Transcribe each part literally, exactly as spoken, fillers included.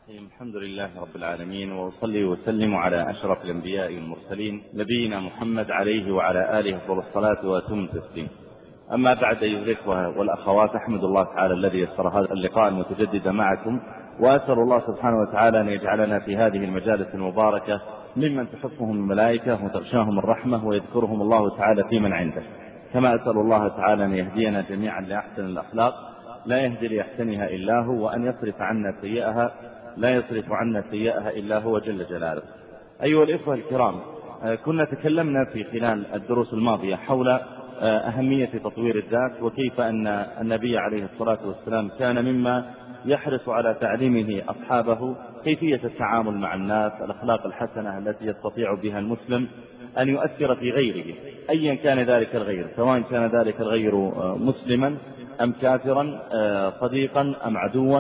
الرحيم. الحمد لله رب العالمين، وأصلي وسلم على أشرف الأنبياء والمرسلين نبينا محمد عليه وعلى آله أفضل الصلاة وأتم التسليم. أما بعد، أيها الإخوة والأخوات، أحمد الله تعالى الذي يسر هذا اللقاء المتجدد معكم، وأسأل الله سبحانه وتعالى أن يجعلنا في هذه المجالس المباركة ممن تحفهم الملائكة وتغشاهم الرحمة ويذكرهم الله تعالى في من عنده. كما أسأل الله تعالى أن يهدينا جميعا لأحسن الأخلاق لا يهدي لأحسنها إلا هو، وأن يصرف عنا سيئها لا يصرف عنا سيئها إلا هو جل جلاله. أيها الإخوة الكرام، كنا تكلمنا في خلال الدروس الماضية حول أهمية تطوير الذات، وكيف أن النبي عليه الصلاة والسلام كان مما يحرص على تعليمه أصحابه كيفية التعامل مع الناس، الأخلاق الحسنة التي يستطيع بها المسلم أن يؤثر في غيره أيا كان ذلك الغير، سواء كان ذلك الغير مسلما أم كافرا، صديقا أم عدوا،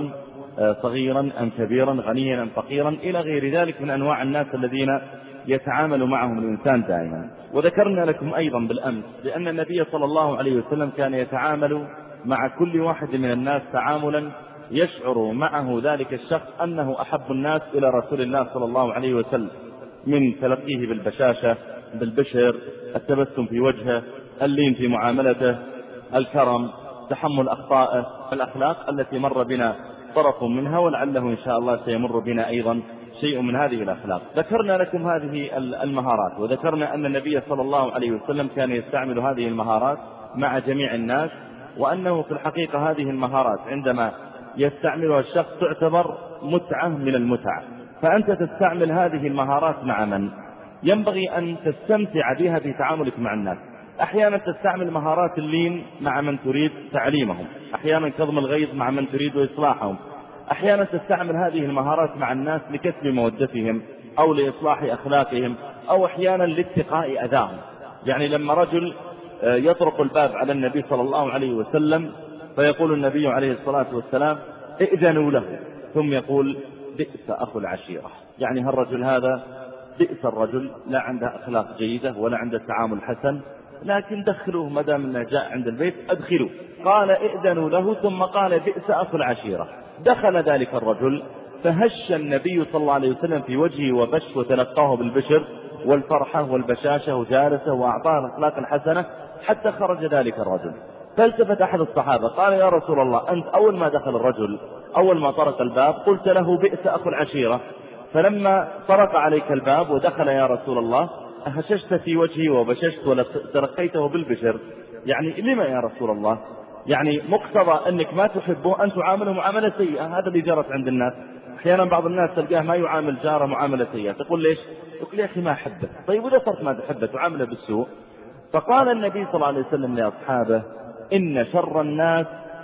صغيرا أم كبيرا، غنيا أم فقيرا، إلى غير ذلك من أنواع الناس الذين يتعامل معهم الإنسان دائما. وذكرنا لكم أيضا بالأمس بأن النبي صلى الله عليه وسلم كان يتعامل مع كل واحد من الناس تعاملا يشعر معه ذلك الشخص أنه أحب الناس إلى رسول الله صلى الله عليه وسلم، من تلقيه بالبشاشة، بالبشر، التبسم في وجهه، اللين في معاملته، الكرم، تحمل أخطائه، الأخلاق التي مر بنا طرف منها، ولعله إن شاء الله سيمر بنا أيضا شيء من هذه الأخلاق. ذكرنا لكم هذه المهارات، وذكرنا أن النبي صلى الله عليه وسلم كان يستعمل هذه المهارات مع جميع الناس، وأنه في الحقيقة هذه المهارات عندما يستعملها الشخص تعتبر متعة من المتع. فأنت تستعمل هذه المهارات مع من؟ ينبغي أن تستمتع بها في تعاملك مع الناس. أحيانا تستعمل مهارات اللين مع من تريد تعليمهم، أحيانا كظم الغيظ مع من تريد إصلاحهم، أحيانا تستعمل هذه المهارات مع الناس لكسب مودتهم أو لإصلاح أخلاقهم، أو أحيانا لاتقاء أذاهم. يعني لما رجل يطرق الباب على النبي صلى الله عليه وسلم فيقول النبي عليه الصلاة والسلام ائذنوا له، ثم يقول بئس أخو العشيرة. يعني هالرجل هذا بئس الرجل، لا عنده أخلاق جيدة ولا عنده تعامل حسن، لكن دخلوه ما دام انه جاء عند البيت ادخلوه. قال ائذنوا له، ثم قال بئس أخو العشيرة. دخل ذلك الرجل فهش النبي صلى الله عليه وسلم في وجهه وبش، وتلقاه بالبشر والفرحة والبشاشة وجالسه وأعطاه الأخلاق الحسنة حتى خرج ذلك الرجل. فالتفت أحد الصحابة قال يا رسول الله، أنت أول ما دخل الرجل أول ما طرق الباب قلت له بئس أخو العشيرة، فلما طرق عليك الباب ودخل يا رسول الله هششت في وجهي وبششت وترقيته بالبشر، يعني لما يا رسول الله؟ يعني مقتضى أنك ما تحبه أن تعامله معاملة سيئة. هذا اللي جرت عند الناس. أحيانا بعض الناس تلقاه ما يعامل جاره معاملة سيئة، تقول ليش؟ يقول يا أخي ما أحبه. طيب وإذا صرت ما تحبه تعامله بالسوء؟ فقال النبي صلى الله عليه وسلم لأصحابه إن شر الناس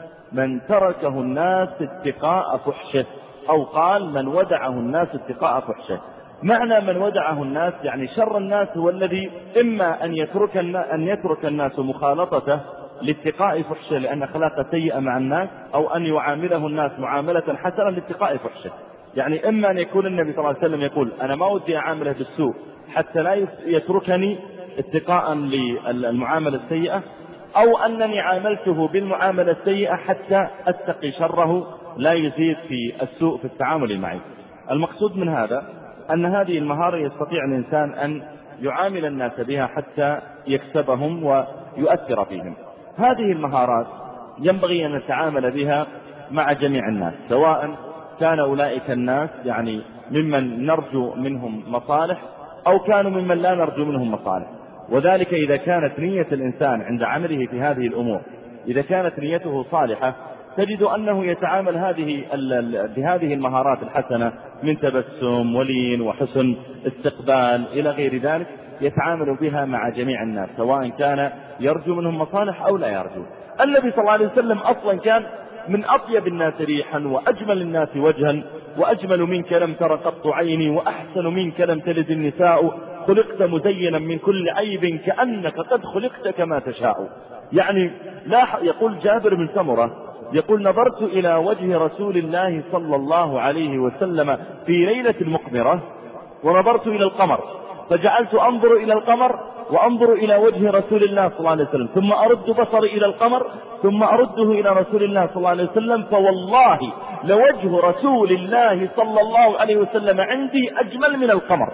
من تركه الناس اتقاء فحشه، أو قال من ودعه الناس اتقاء فحشه. معنى من ودعه الناس يعني شر الناس هو الذي إما أن يترك أن يترك الناس مخالطته لاتقاء فحشه لأن أخلاقه سيئة مع الناس، أو أن يعامله الناس معاملة حسنة لاتقاء فحشه. يعني إما أن يكون النبي صلى الله عليه وسلم يقول أنا ما ودي أعامله بالسوء حتى لا يتركني اتقاء للمعاملة السيئة، أو أنني عاملته بالمعاملة السيئة حتى أتقي شره لا يزيد في السوء في التعامل معي. المقصود من هذا أن هذه المهارة يستطيع الإنسان أن يعامل الناس بها حتى يكسبهم ويؤثر فيهم. هذه المهارات ينبغي أن نتعامل بها مع جميع الناس، سواء كان أولئك الناس يعني ممن نرجو منهم مصالح أو كانوا ممن لا نرجو منهم مصالح. وذلك إذا كانت نية الإنسان عند عمله في هذه الأمور، إذا كانت نيته صالحة، تجد أنه يتعامل هذه بهذه المهارات الحسنة من تبسم ولين وحسن استقبال إلى غير ذلك، يتعامل بها مع جميع الناس سواء كان يرجو منهم مصالح أو لا يرجو. النبي صلى الله عليه وسلم أصلا كان من أطيب الناس ريحا وأجمل الناس وجها، وأجمل منك لم تر قط عيني وأحسن منك لم تلد النساء، خلقت مزينا من كل عيب كأنك قد خلقت كما تشاء. يعني لا يقول جابر بن سمرة يقول نظرت إلى وجه رسول الله صلى الله عليه وسلم في ليلة المقمرة ونظرت إلى القمر، فجعلت أنظر إلى القمر وأنظر إلى وجه رسول الله صلى الله عليه وسلم، ثم أرد بصري إلى القمر ثم أرده إلى رسول الله صلى الله عليه وسلم، فوالله لوجه رسول الله صلى الله عليه وسلم عندي أجمل من القمر.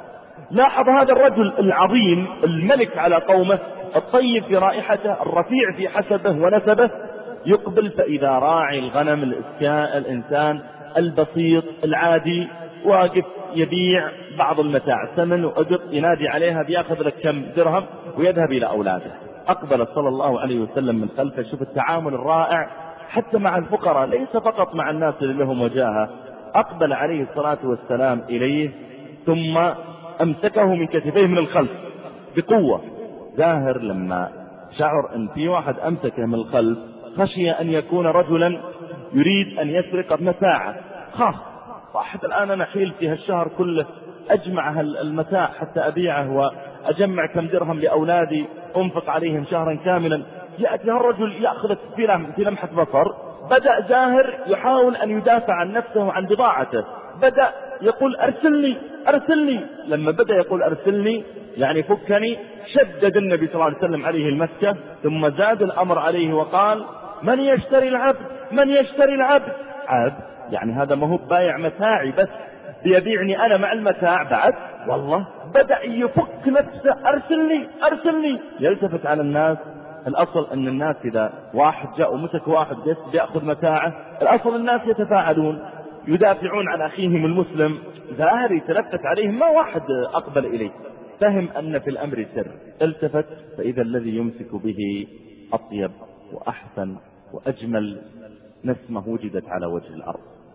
لاحظ هذا الرجل العظيم الملك على قومه، الطيب في رائحته، الرفيع في حسبه ونسبه، يقبل فإذا راعي الغنم الإنسان البسيط العادي واقف يبيع بعض المتاع، ثمن وأجر، ينادي عليها بياخذ لك كم درهم ويذهب إلى أولاده. أقبل صلى الله عليه وسلم من خلفه. شوف التعامل الرائع حتى مع الفقراء، ليس فقط مع الناس اللي لهم وجاهة. أقبل عليه الصلاة والسلام إليه ثم أمسكه من كتفيه من الخلف بقوة. زاهر لما شعر أن في واحد أمسكه من الخلف خشي أن يكون رجلا يريد أن يسرق متاعه، خاف صاحب الآن أنا حيلتي هالشهر كله أجمع المتاع حتى أبيعه وأجمع كم درهم لأولادي أنفق عليهم شهرا كاملا، يأتي هالرجل يأخذ في لمحة بصر. بدأ زاهر يحاول أن يدافع عن نفسه وعن بضاعته، بدأ يقول أرسلني أرسلني. لما بدأ يقول أرسلني يعني فكني، شدد النبي صلى الله عليه وسلم عليه المسكة، ثم زاد الأمر عليه وقال من يشتري العبد من يشتري العبد. عبد يعني هذا ما هو بايع متاعي بس، بيبيعني أنا مع المتاع بعد. والله بدأ يفك نفسه، أرسلني أرسلني. يلتفت على الناس. الأصل أن الناس إذا واحد جاء ومسك واحد بس بيأخذ متاعه، الأصل الناس يتفاعلون يدافعون عن أخيهم المسلم. زاهر يتلفت عليهم، ما واحد أقبل إليه، فهم أن في الأمر سر. التفت فإذا الذي يمسك به أطيب وأحسن وأجمل نسمة وجدت على وجه الأرض،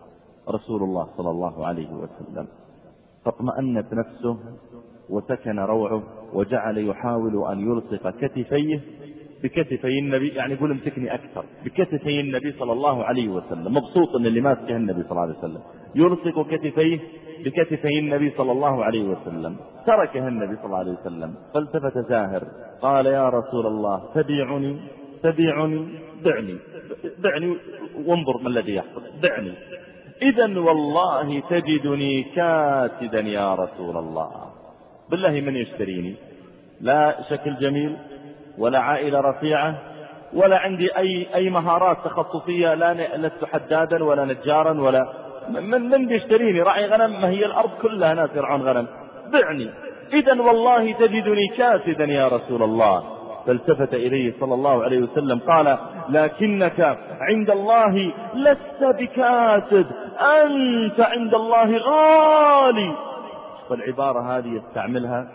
رسول الله صلى الله عليه وسلم. فاطمأنت نفسه وسكن روعه، وجعل يحاول أن يلصق كتفيه بكتفي النبي، يعني يقول امسكني أكثر بكتفي النبي صلى الله عليه وسلم، مبسوط أن اللي ماسكه النبي صلى الله عليه وسلم، يلصق كتفيه بكتفي النبي صلى الله عليه وسلم. تركه النبي صلى الله عليه وسلم، فالتفت زاهر قال يا رسول الله تبيعني تبيعني دعني دعني وانظر ما الذي يحصل، دعني. إذن والله تجدني كاسدا يا رسول الله، بالله من يشتريني؟ لا شكل جميل ولا عائلة رفيعة ولا عندي أي أي مهارات تخصصية، لا لست حدادا ولا نجارا ولا من من بيشتريني؟ راعي غنم، ما هي الأرض كلها ناس يرعون غنم، بعني. إذن والله تجدني كاسدا يا رسول الله. فالتفت إليه صلى الله عليه وسلم قال لكنك عند الله لست بكاسد، أنت عند الله غالي. والعبارة هذه يستعملها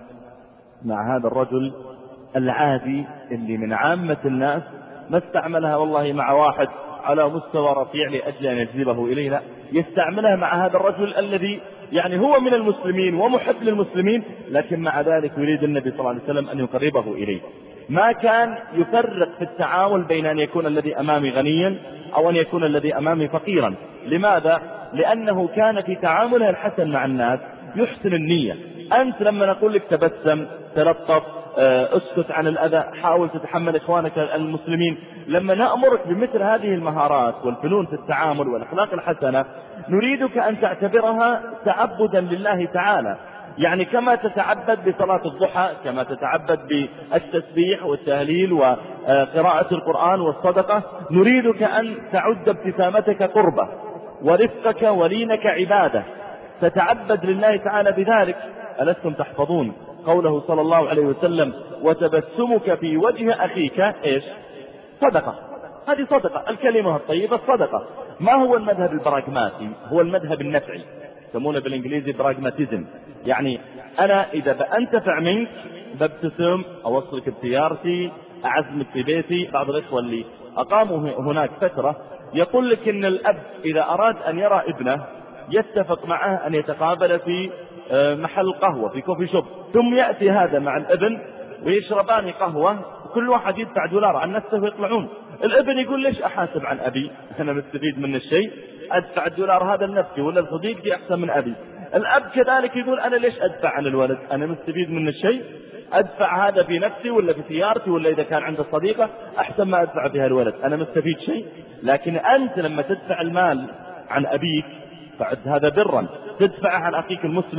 مع هذا الرجل العادي اللي من عامة الناس، ما استعملها والله مع واحد على مستوى رفيع لأجل أن يجذبه إليه، لا، يستعملها مع هذا الرجل الذي يعني هو من المسلمين ومحب للمسلمين، لكن مع ذلك يريد النبي صلى الله عليه وسلم أن يقربه إليه. ما كان يفرق في التعامل بين أن يكون الذي أمامي غنيا أو أن يكون الذي أمامي فقيرا. لماذا؟ لأنه كان في تعامله الحسن مع الناس يحسن النية. أنت لما نقول لك تبسم، تلطف، اسكت عن الأذى، حاول تتحمل إخوانك المسلمين، لما نأمرك بمثل هذه المهارات والفنون في التعامل والأخلاق الحسنة، نريدك أن تعتبرها تعبدا لله تعالى. يعني كما تتعبد بصلاة الضحى، كما تتعبد بالتسبيح والتهليل وقراءة القرآن والصدقة، نريدك أن تعد ابتسامتك قربة ورفقك ولينك عبادة، تتعبد لله تعالى بذلك. ألستم تحفظون قوله صلى الله عليه وسلم وتبسمك في وجه أخيك إيش؟ صدقة. هذه صدقة، الكلمة الطيبة الصدقة. ما هو المذهب البراغماتي؟ هو المذهب النفعي، يسمونه بالإنجليزي براغماتيزم. يعني أنا إذا بأنتفع منك بابتسم، أوصلك بسيارتي، أعزمك في بيتي. بعض الإخوة اللي أقاموا هناك فترة يقول لك إن الأب إذا أراد أن يرى ابنه يتفق معه أن يتقابل في محل قهوة، في كوفي شوب، ثم يأتي هذا مع الابن ويشربان قهوة، وكل واحد يدفع دولار عن نفسه ويطلعون. الابن يقول ليش أحاسب عن أبي؟ أنا مستفيد من الشيء، أدفع الدولار هذا لنفسي ولا صديقتي أحسن من أبي. الأب كذلك يقول أنا ليش أدفع عن الولد؟ أنا مستفيد من الشيء، أدفع هذا في نفسي ولا في سيارتي ولا إذا كان عنده صديقة أحسن ما أدفع فيها الولد، أنا مستفيد شيء. لكن أنت لما تدفع المال عن أبيك فعد هذا برا، تدفعه عن أخيك المسلم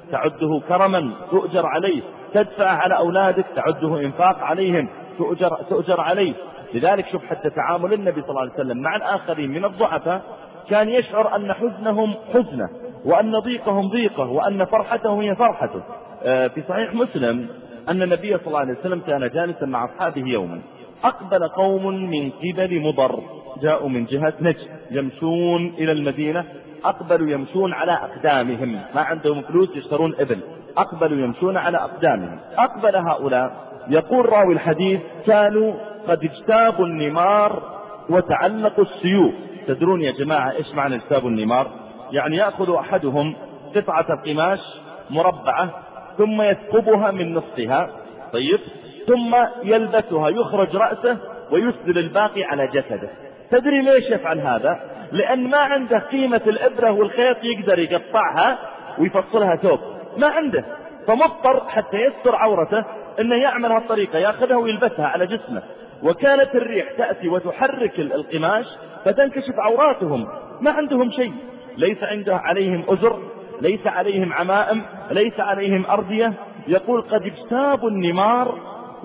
تعده كرما تؤجر عليه، تدفع على أولادك تعده إنفاق عليهم تؤجر, تؤجر عليه. لذلك شوف حتى تعامل النبي صلى الله عليه وسلم مع الآخرين من الضعفاء كان يشعر أن حزنهم حزنه، وأن ضيقهم ضيقه، وأن فرحتهم هي فرحته. في صحيح مسلم أن النبي صلى الله عليه وسلم كان جالسا مع أصحابه يوما، أقبل قوم من قبل مضر، جاءوا من جهة نجد يمشون إلى المدينة، أقبلوا يمشون على أقدامهم، ما عندهم فلوس يشترون إبل، أقبلوا يمشون على أقدامهم. أقبل هؤلاء، يقول راوي الحديث كانوا قد اجتابوا النمار وتعلقوا السيوف. تدرون يا جماعة إيش معنى اجتابوا النمار؟ يعني يأخذ أحدهم قطعة قماش مربعة ثم يثقبها من نصفها، طيب، ثم يلبسها، يخرج رأسه ويسدل الباقي على جسده. تدري ليش يفعل هذا؟ لأن ما عنده قيمة الإبرة والخيط يقدر يقطعها ويفصلها ثوب، ما عنده، فمضطر حتى يستر عورته انه يعمل هالطريقة، يأخذها ويلبسها على جسمه. وكانت الريح تأتي وتحرك القماش فتنكشف عوراتهم، ما عندهم شيء، ليس عنده عليهم أزر، ليس عليهم عمائم، ليس عليهم أردية. يقول قد اجتابوا النمار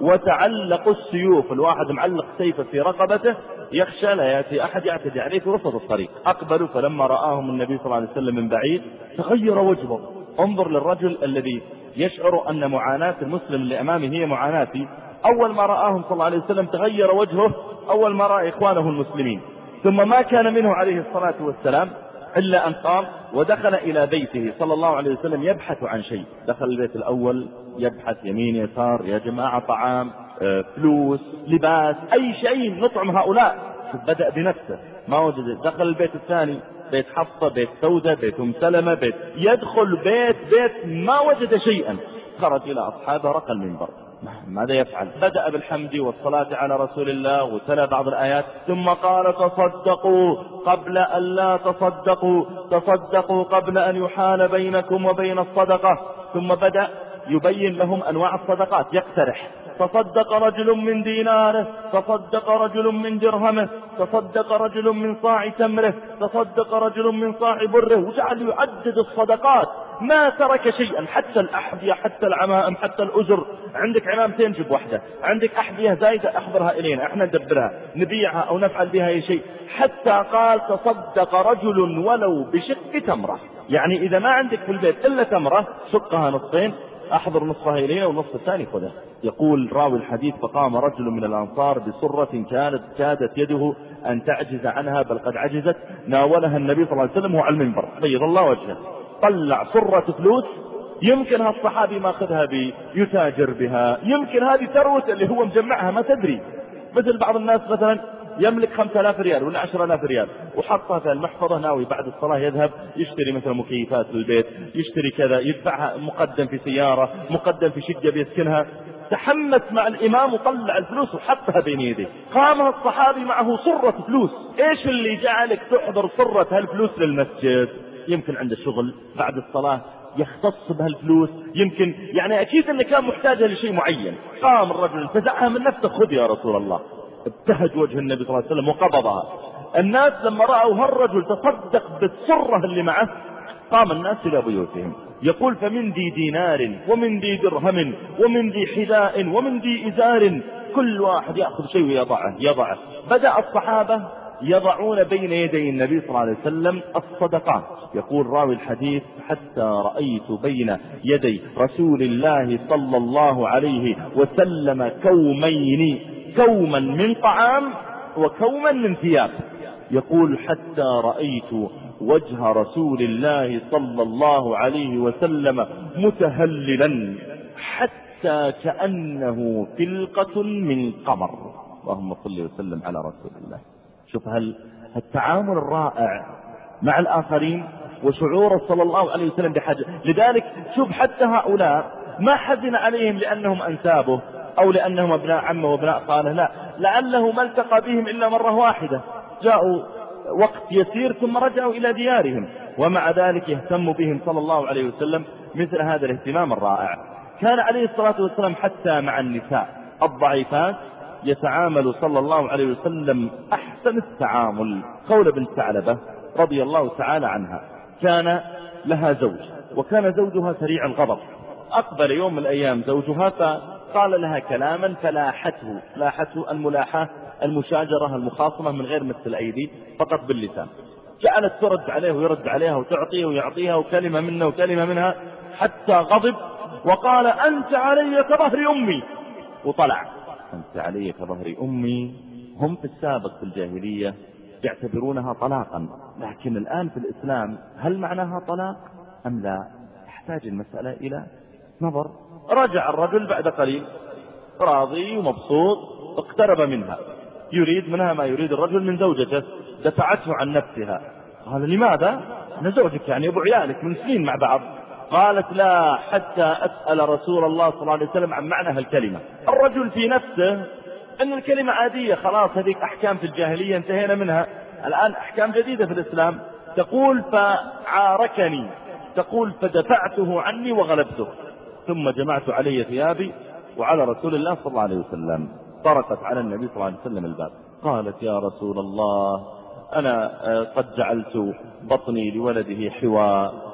وتعلقوا السيوف، الواحد معلق سيفه في رقبته يخشى لا يأتي أحد يعتدي عليه في وسط الطريق. أقبلوا فلما رآهم النبي صلى الله عليه وسلم من بعيد تغير وجهه. انظر للرجل الذي يشعر أن معاناة المسلم اللي أمامه هي معاناتي. أول ما رآهم صلى الله عليه وسلم تغير وجهه، أول ما رأى إخوانه المسلمين، ثم ما كان منه عليه الصلاة والسلام إلا أن قام ودخل إلى بيته صلى الله عليه وسلم يبحث عن شيء. دخل البيت الأول يبحث يمين يسار، يا جماعة طعام، فلوس، لباس، أي شيء نطعم هؤلاء. بدأ بنفسه ما وجد. دخل البيت الثاني، بيت حفصة، بيت سودة، بيت أم سلمة، بيت، يدخل بيت بيت ما وجد شيئا. خرج إلى أصحابه رقى المنبر، ماذا يفعل؟ بدأ بالحمد والصلاة على رسول الله وتلا بعض الآيات، ثم قال تصدقوا قبل أن لا تصدقوا، تصدقوا قبل أن يحال بينكم وبين الصدقة. ثم بدأ يبين لهم أنواع الصدقات، يقترح: تصدق رجل من ديناره، تصدق رجل من درهمه، تصدق رجل من صاع تمره، تصدق رجل من صاع بره، وجعل يعدد الصدقات، ما ترك شيئا، حتى الأحذية، حتى العمائم، حتى الأزر. عندك عمامتين جيب واحدة، عندك أحذية زايدة أحضرها إلينا، احنا ندبرها نبيعها أو نفعل بها أي شيء. حتى قال تصدق رجل ولو بشق تمرة، يعني إذا ما عندك في البيت إلا تمرة شقها نصفين، أحضر نصفها إلينا والنصف الثاني خذها. يقول راوي الحديث: فقام رجل من الأنصار بسرة كانت كادت يده أن تعجز عنها، بل قد عجزت، ناولها النبي صلى الله عليه وسلم وهو على المنبر، بيض الله وجهه، طلع سرة فلوس، يمكن هالصحابي ما أخذها بي يتاجر بها، يمكن هذه ثروة اللي هو مجمعها ما تدري. مثل بعض الناس مثلا يملك خمسة آلاف ريال ولا عشرة آلاف ريال وحطها في المحفظة، ناوي بعد الصلاة يذهب يشتري مثلا مكيفات للبيت، يشتري كذا، يدفعها مقدم في سيارة، مقدم في شقة بيسكنها. تحمس مع الإمام وطلع الفلوس وحطها بين يديه. قام الصحابي معه صرة فلوس. إيش اللي جعلك تحضر صرة هالفلوس للمسجد؟ يمكن عنده شغل بعد الصلاة يختص بهالفلوس، يمكن يعني أكيد أنه كان محتاجها لشيء معين. قام الرجل انتزعها من نفسه: خذ يا رسول الله. ابتهج وجه النبي صلى الله عليه وسلم وقبضها. الناس لما رأوا هالرجل تصدق بالسرة اللي معه قام الناس إلى بيوتهم. يقول: فمن ذي دينار ومن ذي درهم ومن ذي حذاء ومن ذي إزار، كل واحد يأخذ شيء ويضعه يضعه. بدأ الصحابة يضعون بين يدي النبي صلى الله عليه وسلم الصدقات. يقول راوي الحديث: حتى رأيت بين يدي رسول الله صلى الله عليه وسلم كومين، كوما من طعام وكوما من ثياب. يقول: حتى رأيت وجه رسول الله صلى الله عليه وسلم متهللا حتى كأنه فلقة من قمر. اللهم صل وسلم على رسول الله. شوف هل التعامل الرائع مع الآخرين وشعور صلى الله عليه وسلم بحاجة. لذلك شوف حتى هؤلاء ما حزن عليهم لأنهم أنسابه أو لأنهم أبناء عمه وابناء خاله، لا، لعله ما التقى بهم إلا مرة واحدة، جاءوا وقت يسير ثم رجعوا إلى ديارهم، ومع ذلك يهتم بهم صلى الله عليه وسلم مثل هذا الاهتمام الرائع. كان عليه الصلاة والسلام حتى مع النساء الضعيفات يتعامل صلى الله عليه وسلم أحسن التعامل. خولة بنت ثعلبة رضي الله تعالى عنها كان لها زوج وكان زوجها سريع الغضب. أقبل يوم من الأيام زوجها فقال لها كلاما فلاحته، لاحته الملاحة المشاجرة المخاصمة من غير مس الأيدي فقط باللسان. جعلت ترد عليه ويرد عليها وتعطيه ويعطيها وكلمة منه وكلمة منها حتى غضب وقال أنت علي كظهر أمي وطلع. أنت علي كظهر أمي هم في السابق في الجاهلية يعتبرونها طلاقا، لكن الآن في الإسلام هل معناها طلاق أم لا؟ تحتاج المسألة إلى نظر. رجع الرجل بعد قليل راضي ومبسوط، اقترب منها يريد منها ما يريد الرجل من زوجته، دفعته عن نفسها. قال لماذا؟ أنا زوجك يعني أبو عيالك من سنين مع بعض. قالت لا حتى أسأل رسول الله صلى الله عليه وسلم عن معنى هالكلمة. الرجل في نفسه أن الكلمة عادية، خلاص هذيك أحكام في الجاهلية انتهينا منها، الآن أحكام جديدة في الإسلام. تقول فعاركني، تقول فدفعته عني وغلبته، ثم جمعت علي ثيابي وعلى رسول الله صلى الله عليه وسلم. طرقت على النبي صلى الله عليه وسلم الباب، قالت يا رسول الله أنا قد جعلت بطني لولده حواء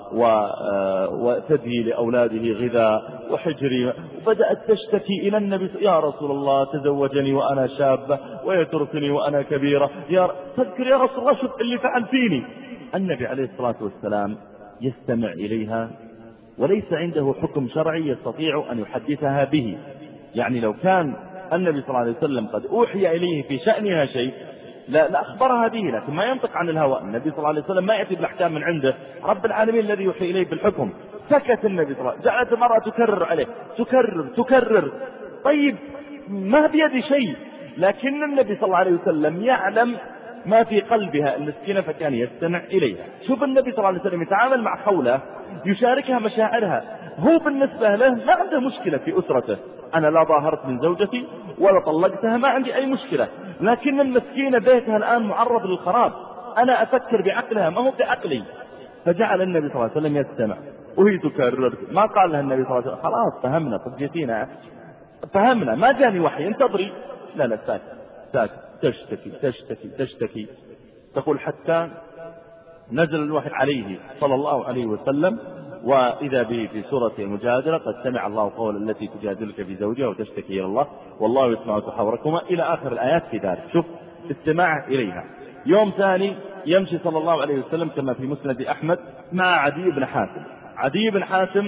وثدي لأولاده غذاء وحجري، وبدأت تشتكي إلى النبي يا رسول الله تزوجني وأنا شابة ويتركني وأنا كبيرة، يا تذكر يا رسول الله شوف اللي فعل فيني. النبي عليه الصلاة والسلام يستمع إليها وليس عنده حكم شرعي يستطيع أن يحدثها به. يعني لو كان النبي صلى الله عليه وسلم قد أوحي إليه في شأنها شيء لا لأخبرها به، لكن ما ينطق عن الهوى. النبي صلى الله عليه وسلم ما يأتي بالأحكام من عنده، رب العالمين الذي يوحي إليه بالحكم. سكت النبي صلى الله عليه وسلم، جعلت المرأة تكرر عليه تكرر تكرر. طيب ما بيد شيء، لكن النبي صلى الله عليه وسلم يعلم ما في قلبها المسكينة فكان يستمع إليها. شوف النبي صلى الله عليه وسلم يتعامل مع خولة يشاركها مشاعرها، هو بالنسبة له ما عنده مشكلة في أسرته، أنا لا ظاهرت من زوجتي ولا طلقتها ما عندي أي مشكلة، لكن المسكينة بيتها الآن معرض للخراب، أنا أفكر بعقلها ما هو بعقلي. فجعل النبي صلى الله عليه وسلم يستمع وهي تكرر. ما قال لها النبي صلى الله عليه وسلم خلاص فهمنا قد جيتينا فهمنا ما جاني وحي انتظري، لا لا ساكت ساكت، تشتكي تشتكي تشتكي. تقول حتى نزل الوحي عليه صلى الله عليه وسلم، وإذا به في سورة المجادلة قد سمع الله قول التي تجادلك في زوجها وتشتكي إلى الله والله يسمع تحاوركما إلى آخر الآيات في ذلك. شوف استماع إليها. يوم ثاني يمشي صلى الله عليه وسلم كما في مسند أحمد مع عدي بن حاتم. عدي بن حاتم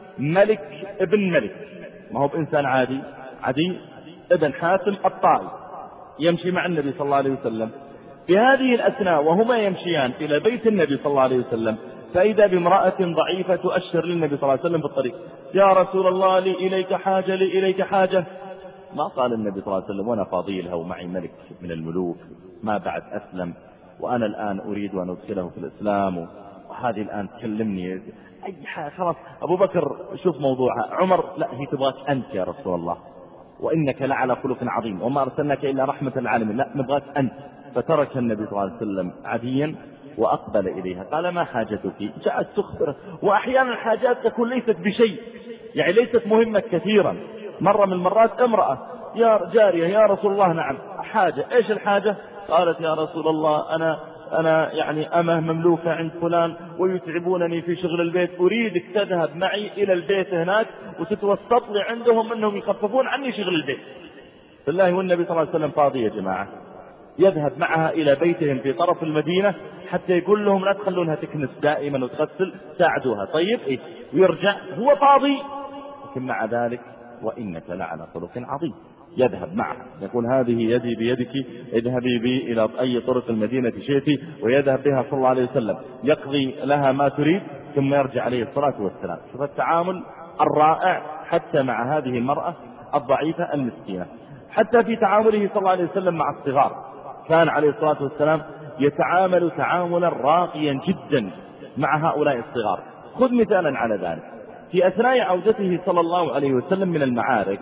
ملك ابن ملك، ما هو بإنسان عادي، عدي ابن حاتم الطائي يمشي مع النبي صلى الله عليه وسلم. في هذه الأثناء وهما يمشيان إلى بيت النبي صلى الله عليه وسلم فإذا بامرأة ضعيفة تؤشر للنبي صلى الله عليه وسلم في الطريق يا رسول الله لي إليك حاجة لي إليك حاجة. ما قال النبي صلى الله عليه وسلم وأنا فاضيلها ومعي ملك من الملوك ما بعد أسلم وأنا الآن أريد أن أدخله في الإسلام وهذه الآن تكلمني أي حاجة خلاص. أبو بكر شوف موضوعها، عمر لا هي تبغاك أنت يا رسول الله وإنك لعلى خلق عظيم وما أرسلناك إلا رحمة للعالمين، لا نبغاك أنت. فترك النبي صلى الله عليه وسلم عديا وأقبل إليها قال ما حاجتك؟ جاءت تخبره، وأحيانا الحاجات تكون ليست بشيء يعني ليست مهمة كثيرا. مرة من المرات امرأة يا جارية يا رسول الله نعم حاجة، إيش الحاجة؟ قالت يا رسول الله أنا أنا يعني أمه مملوكة عند فلان ويتعبونني في شغل البيت، أريدك تذهب معي إلى البيت هناك وتتوسط لي عندهم أنهم يخففون عني شغل البيت. بالله والنبي صلى الله عليه وسلم فاضي يا جماعة، يذهب معها إلى بيتهم في طرف المدينة حتى يقول لهم لا تخلونها تكنس دائما وتغسل ساعدوها. طيب إيه؟ ويرجع هو فاضي، لكن مع ذلك وإنك لعلى خلق عظيم. يذهب معها يقول هذه يدي بيدك اذهبي بي إلى أي طرق المدينة شئتي، ويذهب بها صلى الله عليه وسلم يقضي لها ما تريد ثم يرجع عليه الصلاة والسلام. شوف التعامل الرائع حتى مع هذه المرأة الضعيفة المسكينة. حتى في تعامله صلى الله عليه وسلم مع الصغار كان عليه الصلاة والسلام يتعامل تعاملا راقيا جدا مع هؤلاء الصغار. خذ مثالا على ذلك، في أثناء عودته صلى الله عليه وسلم من المعارك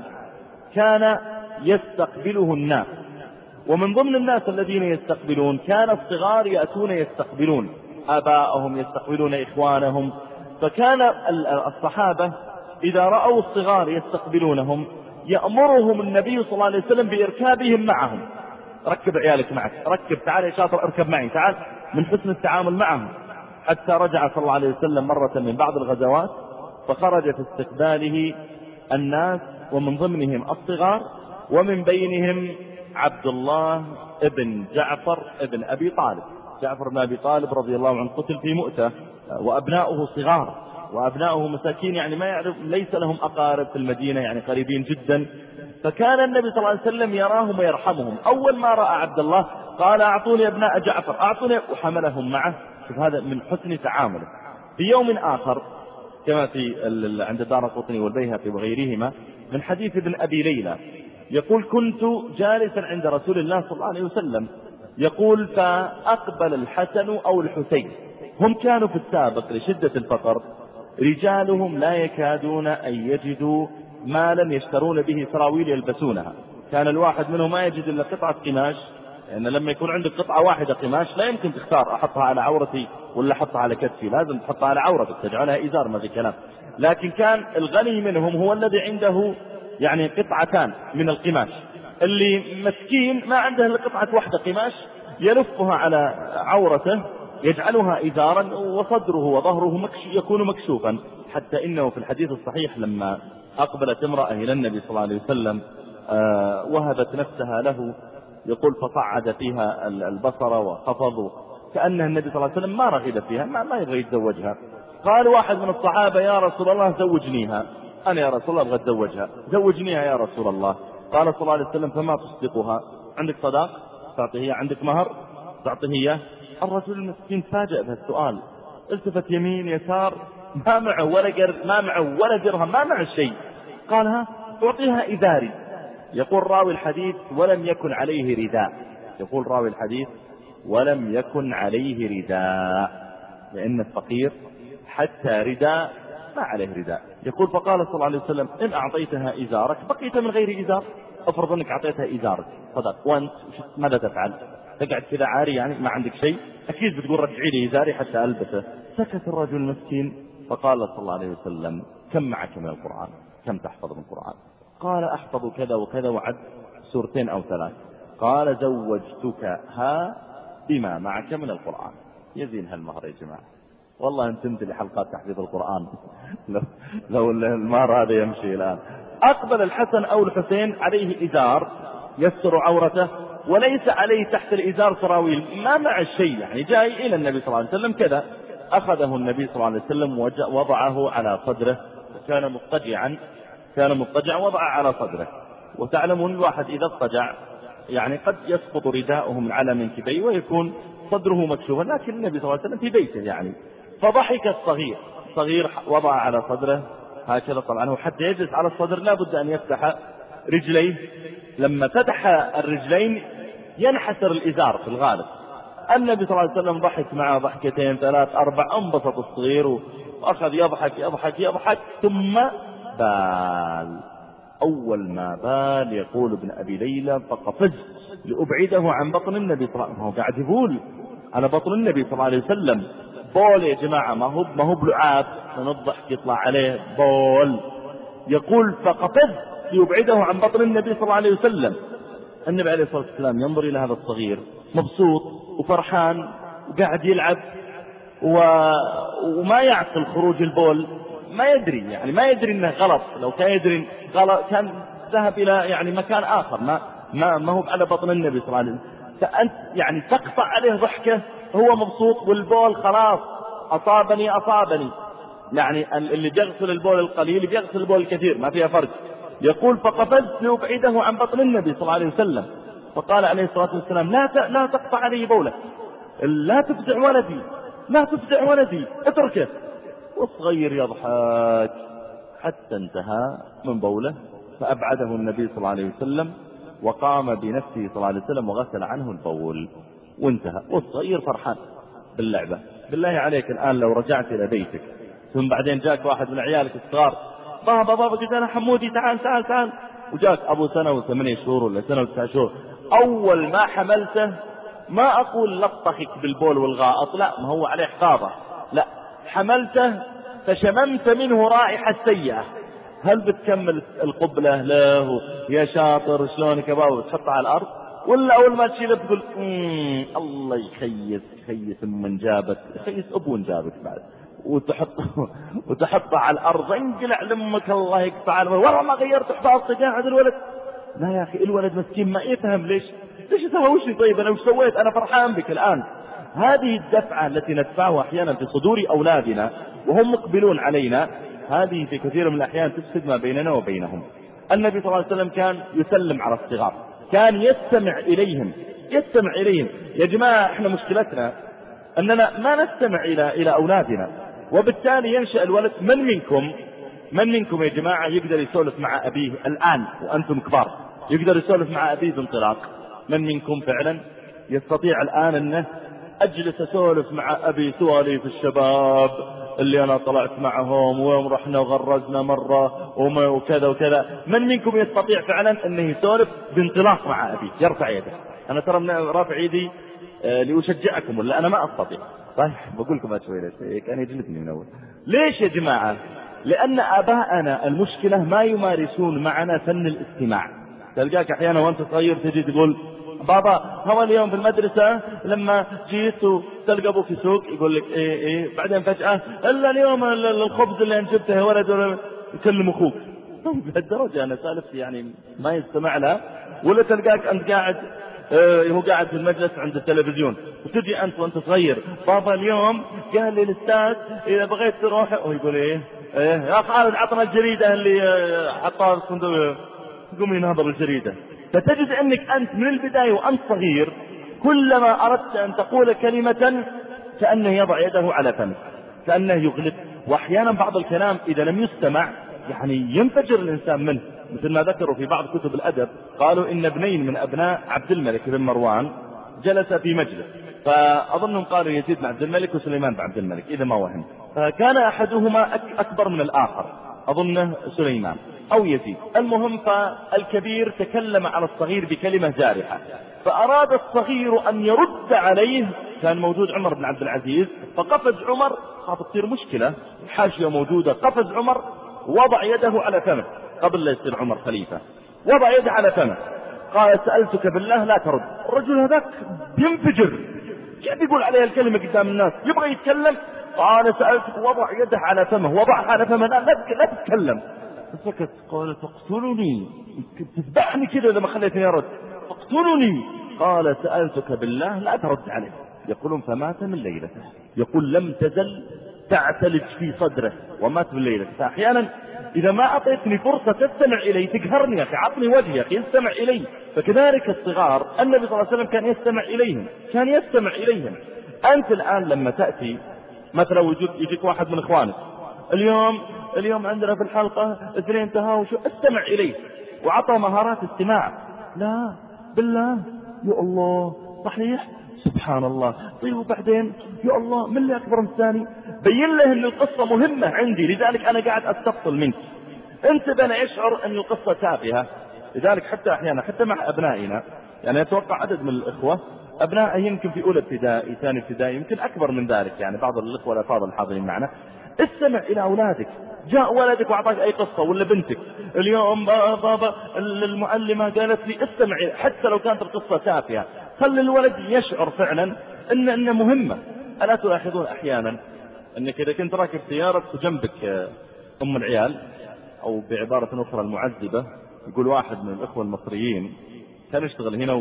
كان يستقبله الناس، ومن ضمن الناس الذين يستقبلون كان الصغار يأتون يستقبلون آباءهم يستقبلون إخوانهم. فكان الصحابة إذا رأوا الصغار يستقبلونهم يأمرهم النبي صلى الله عليه وسلم بإركابهم معهم. ركب عيالك معك، ركب تعال يا شاطر اركب معي تعال، من حسن التعامل معهم. حتى رجع صلى الله عليه وسلم مرة من بعض الغزوات فخرج في استقباله الناس ومن ضمنهم الصغار ومن بينهم عبد الله ابن جعفر ابن أبي طالب. جعفر بن أبي طالب رضي الله عنه قتل في مؤتة وأبناؤه صغار وأبناؤه مساكين، يعني ما يعرف، ليس لهم أقارب في المدينة، يعني قريبين جدا. فكان النبي صلى الله عليه وسلم يراهم ويرحمهم. أول ما رأى عبد الله قال أعطوني أبناء جعفر أعطوني، وحملهم معه. شوف هذا من حسن تعامله. في يوم آخر كما في عند الدارقطني والبيهقي وغيرهما من حديث ابن أبي ليلى يقول كنت جالسا عند رسول الله صلى الله عليه وسلم، يقول فأقبل الحسن أو الحسين، هم كانوا في السابق لشدة الفقر رجالهم لا يكادون أن يجدوا مالا يشترون به سراويل يلبسونها، كان الواحد منهم ما يجد إلا قطعة قماش، لأن يعني لما يكون عندك قطعة واحدة قماش لا يمكن تختار أحطها على عورتي ولا أحطها على كتفي، لازم تحطها على عورتك تجعلها إزار، ما في كلام. لكن كان الغني منهم هو الذي عنده يعني قطعتان من القماش، اللي مسكين ما عنده إلا قطعة واحدة قماش يلفها على عورته يجعلها إزارا وصدره وظهره مكش يكون مكشوفا. حتى إنه في الحديث الصحيح لما أقبلت امرأة إلى النبي صلى الله عليه وسلم آه وهبت نفسها له، يقول فصعد فيها البصر وخفض كأنها النبي صلى الله عليه وسلم ما رغب فيها، ما, ما يبغى يتزوجها. قال واحد من الصحابة يا رسول الله زوجنيها، أنا يا رسول الله أبغى أتزوجها، زوجنيها يا رسول الله. قال صلى الله عليه وسلم فما تصدقها، عندك صداق تعطيه، عندك مهر تعطيه إياه؟ الرجل المسكين تفاجأ بهالسؤال، التفت يمين يسار ما معه ولا قر ما معه ولا درهم، ما معه شيء. قال ها أعطيها إزاري. يقول راوي الحديث ولم يكن عليه رداء، يقول راوي الحديث ولم يكن عليه رداء، لأن الفقير حتى رداء ما عليه رداء. يقول فقال صلى الله عليه وسلم إن أعطيتها إزارك بقيت من غير إزار، أفرض أنك أعطيتها إزارك صدق، وأنت ماذا تفعل؟ تقعد كذا عاري يعني ما عندك شيء، أكيد بتقول رجعي لي إزاري حتى ألبسه. سكت الرجل المسكين. فقال صلى الله عليه وسلم كم معك من القرآن؟ كم تحفظ من القرآن؟ قال أحفظ كذا وكذا، وعد سورتين أو ثلاث. قال زوجتك ها بما معك من القرآن. يزين هالمهر يا جماعة، والله انتمت لحلقات تحفيظ القرآن لو, لو المهر هذا يمشي الآن. أقبل الحسن أو الحسين عليه إزار يستر عورته وليس عليه تحت الإزار سراويل، ما مع الشيء، يعني جاي إلى النبي صلى الله عليه وسلم كذا. أخذه النبي صلى الله عليه وسلم ووضعه على صدره، وكان مضطجعا كان مضطجعا وضعه على صدره. وتعلمون الواحد إذا اضطجع يعني قد يسقط رداؤه من على منكبيه ويكون صدره مكشوفا، لكن النبي صلى الله عليه وسلم في بيته يعني. فضحك الصغير، صغير وضع على صدره هكذا طبعا، حتى يجلس على الصدر لا بد أن يفتح رجليه، لما فتح الرجلين ينحسر الإزار في الغالب. النبي صلى الله عليه وسلم ضحك معه ضحكتين ثلاث أربع، انبسط الصغير وأخذ يضحك يضحك يضحك ثم بال. أول ما بال يقول ابن أبي ليلى فقفز لأبعده عن بطن النبي صلى الله عليه وسلم، هو قاعد يقول على بطن النبي صلى الله عليه وسلم بول يا جماعة، ما هو ما هو بلعاب من الضحك يطلع عليه بول. يقول فقفز ليبعده عن بطن النبي صلى الله عليه وسلم. النبي عليه الصلاة والسلام ينظر إلى هذا الصغير مبسوط وفرحان وقاعد يلعب و... وما يعقل خروج البول، ما يدري يعني ما يدري انه غلط، لو كان يدري غلط كان ذهب الى يعني مكان اخر، ما ما ما هو على بطن النبي صلى الله عليه وسلم. فانت يعني تقطع عليه ضحكه، هو مبسوط والبول خلاص اصابني اصابني، يعني اللي بيغسل البول القليل بيغسل البول الكثير ما فيها فرق. يقول فقفزت لأبعده عن بطن النبي صلى الله عليه وسلم، فقال عليه الصلاة والسلام لا لا تقطع عليه بوله، لا تفزع ولدي لا تفزع ولدي اتركه. والصغير يضحك حتى انتهى من بوله، فأبعده النبي صلى الله عليه وسلم وقام بنفسه صلى الله عليه وسلم وغسل عنه البول وانتهى. والصغير فرحان باللعبة. بالله عليك الآن لو رجعت إلى بيتك ثم بعدين جاك واحد من عيالك الصغار بابا بابا قلت أنا حمودي تعال تعال تعال، وجاك أبو سنة وثمانية شهور ولا سنة وتسعة شهور، أول ما حملته ما أقول لطخك بالبول والغائط، لا ما هو عليه حفاظة، لا حملته فشممت منه رائحة سيئة، هل بتكمل القبلة له يا شاطر شلونك يا بابا تحطه على الأرض؟ ولا أول ما تشيله تقول الله يخيس خيس من جابت خيس أبو جابت بعد وتحطه وتحطه على الأرض انقلع لأمك الله يقطع والله ما غيرت حفاظتك قاعد الولد. لا يا أخي الولد مسكين ما يفهم ليش ليش تهوشني طيب أنا وش سويت أنا فرحان بك الآن. هذه الدفعة التي ندفعها أحيانا في صدور أولادنا وهم مقبلون علينا هذه في كثير من الأحيان تفسد ما بيننا وبينهم. النبي صلى الله عليه وسلم كان يسلم على الصغار كان يستمع إليهم يستمع إليهم. يا جماعة احنا مشكلتنا أننا ما نستمع إلى إلى أولادنا وبالتالي ينشأ الولد. من منكم من منكم يا جماعة يقدر يسولف مع أبيه الآن وأنتم كبار يقدر يسولف مع أبيه بانطلاق؟ من منكم فعلا يستطيع الآن أنه أجلس أسولف مع أبي سواليف الشباب اللي أنا طلعت معهم ويوم رحنا وغرزنا مرة وكذا وكذا؟ من منكم يستطيع فعلا أنه يسولف بانطلاق مع أبيه؟ يرفع يده. أنا ترى من رافع يدي آه لأشجعكم ولا أنا ما أستطيع. طيب بقول لكم شوي ليش كان يجلسني من أول. ليش يا جماعة؟ لأن آباءنا المشكلة ما يمارسون معنا فن الاستماع. تلقاك أحيانا وأنت صغير تجي تقول بابا هو اليوم في المدرسة لما جيت وتلقى أبوك يسوق يقول لك إيه إيه بعدين فجأة إلا اليوم الخبز اللي أنت جبته يا ولد يكلم أخوك. طيب لهالدرجة أنا سالفتي يعني ما يستمع لها. ولا تلقاك أنت قاعد اه هو قاعد في المجلس عند التلفزيون وتجي أنت وأنت صغير بابا اليوم قال لي الأستاذ إذا بغيت تروح ويقول إيه إيه يا خالد عطنا الجريدة اللي حطها في الصندوق قوم ينهضر الجريدة. فتجد أنك أنت من البداية وأنت صغير كلما أردت أن تقول كلمة كأنه يضع يده على فمه كأنه يغلب. وأحيانا بعض الكلام إذا لم يستمع يعني ينفجر الإنسان منه. مثل ما ذكروا في بعض كتب الأدب قالوا إن ابنين من أبناء عبد الملك بن مروان جلس في مجلس فأظنهم قالوا يزيد بن عبد الملك وسليمان بن عبد الملك إذا ما وهم. فكان أحدهما أكبر من الآخر أظنه سليمان أو يزيد. المهم فالكبير تكلم على الصغير بكلمة جارحة فأراد الصغير أن يرد عليه. كان موجود عمر بن عبد العزيز فقفز عمر خاف تصير مشكلة الحاشية موجودة قفز عمر وضع يده على فمه قبل لا يصير عمر خليفة وضع يده على فمه قال سألتك بالله لا ترد. الرجل هذاك بينفجر كيف يقول عليه الكلمة قدام الناس يبغى يتكلم. قال سألتك وضع يده على فمه وضعها على فمه لا, لا تتكلم. فسكت. قال تقتلني تذبحني كذا لما خليتني أرد تقتلني. قال سألتك بالله لا ترد عليه. يقولون فمات من ليلته. يقول لم تزل تعتلج في صدره ومات من ليلته. فأحيانا إذا ما أعطيتني فرصة تستمع إلي تقهرني يا أخي عطني وجهي يا أخي استمع إلي. فكذلك الصغار النبي صلى الله عليه وسلم كان يستمع إليهم كان يستمع إليهم. أنت الآن لما تأتي مثلا ويجيك يجيك واحد من إخوانك اليوم اليوم عندنا في الحلقة اثنين تهاوشوا استمع إليه وعطى مهارات استماع. لا بالله يا الله صحيح سبحان الله طيب وبعدين يا الله من اللي أكبر من الثاني. بين له أن القصة مهمة عندي لذلك أنا قاعد أستفصل منك. أنت بنا يشعر أن القصة تافهة. لذلك حتى أحيانا حتى مع أبنائنا يعني أتوقع عدد من الإخوة أبناء يمكن في أولى ابتدائي ثاني ابتدائي يمكن أكبر من ذلك يعني بعض الإخوة الأفاضل الحاضرين معنا. استمع إلى أولادك. جاء ولدك وأعطاك أي قصة ولا بنتك اليوم بابا المعلمة قالت لي استمع حتى لو كانت القصة تافهة خلي الولد يشعر فعلا أن أنها مهمة. ألا تلاحظون أحيانا أنك إذا كنت راكب سيارة وجنبك أم العيال أو بعبارة أخرى المعذبة يقول واحد من الإخوة المصريين كان يشتغل هنا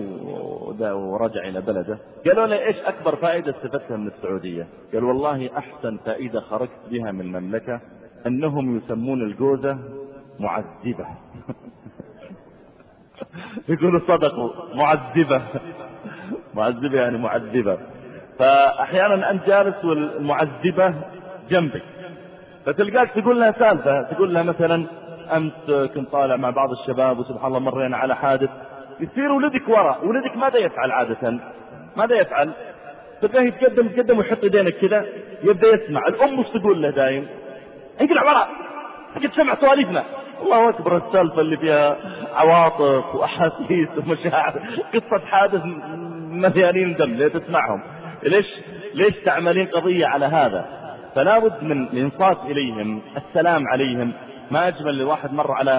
ورجع إلى بلده قالوا له إيش أكبر فائدة استفدتها من السعودية؟ قال والله أحسن فائدة خرجت بها من المملكة أنهم يسمون الجوزة معذبة. يقولوا صدقوا معذبة معذبة يعني معذبة. فأحيانا أنت جالس والمعذبة جنبك فتلقاك تقول لها سالفة تقول لها مثلا أمس كنت طالع مع بعض الشباب وسبحان الله مرينا على حادث. يصير ولدك وراء ولدك ماذا يفعل عادة ماذا يفعل تلقاه يتقدم يتقدم ويحط يدينك كذا يبدأ يسمع. الأم وش تقول له دايم انقلع وراء قد سمع سواليفنا. الله أكبر السالفة اللي فيها عواطف وأحاسيس ومشاعر قصة حادث مليانين دم ليه تسمعهم ليش ليش تعملين قضية على هذا. فلا بد من الإنصات إليهم السلام عليهم. ما أجمل لواحد مر على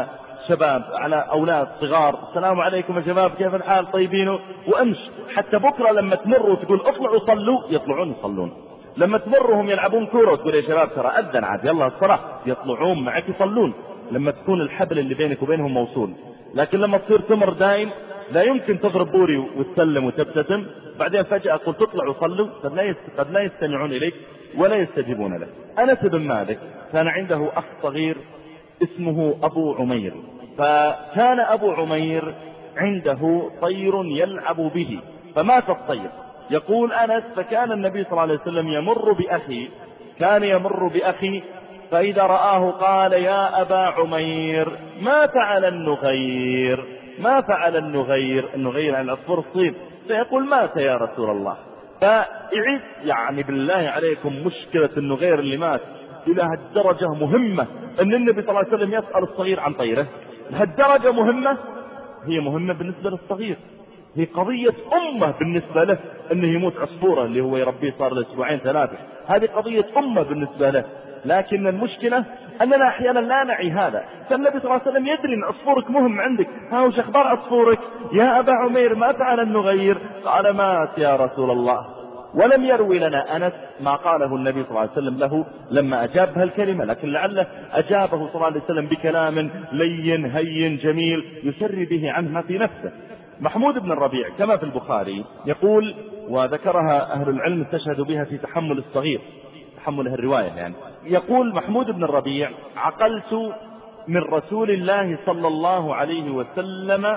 شباب على أولاد صغار، السلام عليكم يا شباب كيف الحال طيبين، وأمش حتى بكرة لما تمر وتقول اطلعوا صلوا يطلعون يصلون. لما تمرهم يلعبون كورة وتقول يا شباب ترى أذن عاد يلا الصلاة يطلعون معك يصلون، لما تكون الحبل اللي بينك وبينهم موصول. لكن لما تصير تمر دايم لا يمكن تضرب بوري وتسلم وتبتسم، بعدين فجأة قلت تطلع وصلوا، قد لا يستمعون إليك ولا يستجيبون لك. أنس بن مالك كان عنده أخ صغير اسمه أبو عمير، فكان أبو عمير عنده طير يلعب به فمات الطير. يقول أنس فكان النبي صلى الله عليه وسلم يمر بأخي كان يمر بأخي فإذا رآه قال يا أبا عمير ما فعل النغير ما فعل النغير النغير عن العصفور الصيد، فيقول مات يا رسول الله. فإعيد يعني بالله عليكم مشكلة النغير اللي مات إلى هالدرجة مهمة أن النبي صلى الله عليه وسلم يسأل الصغير عن طيره. هالدرجة مهمة، هي مهمة بالنسبة للصغير، هي قضية أمة بالنسبة له أنه يموت عصفورة اللي هو يربيه صار له أسبوعين ثلاثة، هذه قضية أمة بالنسبة له. لكن المشكلة أننا أحيانا لا نعي هذا. فالنبي صلى الله عليه وسلم يدري أن عصفورك مهم عندك، ها وش أخبار عصفورك يا أبا عمير ما فعل النغير؟ قال مات يا رسول الله. ولم يروي لنا أنس ما قاله النبي صلى الله عليه وسلم له لما أجاب هالكلمة، لكن لعله أجابه صلى الله عليه وسلم بكلام لين هين جميل يسري به عنه ما في نفسه. محمود بن الربيع كما في البخاري يقول، وذكرها أهل العلم استشهد بها في تحمل الصغير، تحمله الرواية يعني، يقول محمود بن الربيع عقلت من رسول الله صلى الله عليه وسلم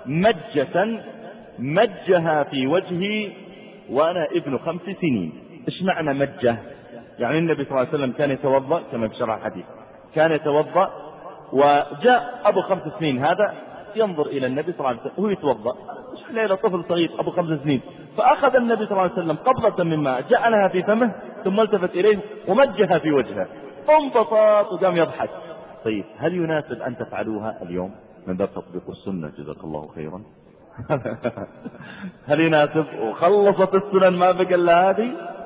مجة مجها في وجهي وأنا ابن خمس سنين. إيش معنى مجة؟ يعني النبي صلى الله عليه وسلم كان يتوضأ كما في شرح الحديث، كان يتوضأ وجاء أبو خمس سنين هذا ينظر إلى النبي صلى الله عليه وسلم وهو يتوضأ، إلى طفل صغير أبو خمس سنين، فأخذ النبي صلى الله عليه وسلم قبضة من ماء جعلها في فمه ثم التفت إليه ومجها في وجهه، انبسط وقام يضحك. طيب هل يناسب أن تفعلوها اليوم من باب تطبيق السنة؟ جزاك الله خيرا. هل يناسب؟ وخلصت السنن ما بقى إلا هذه.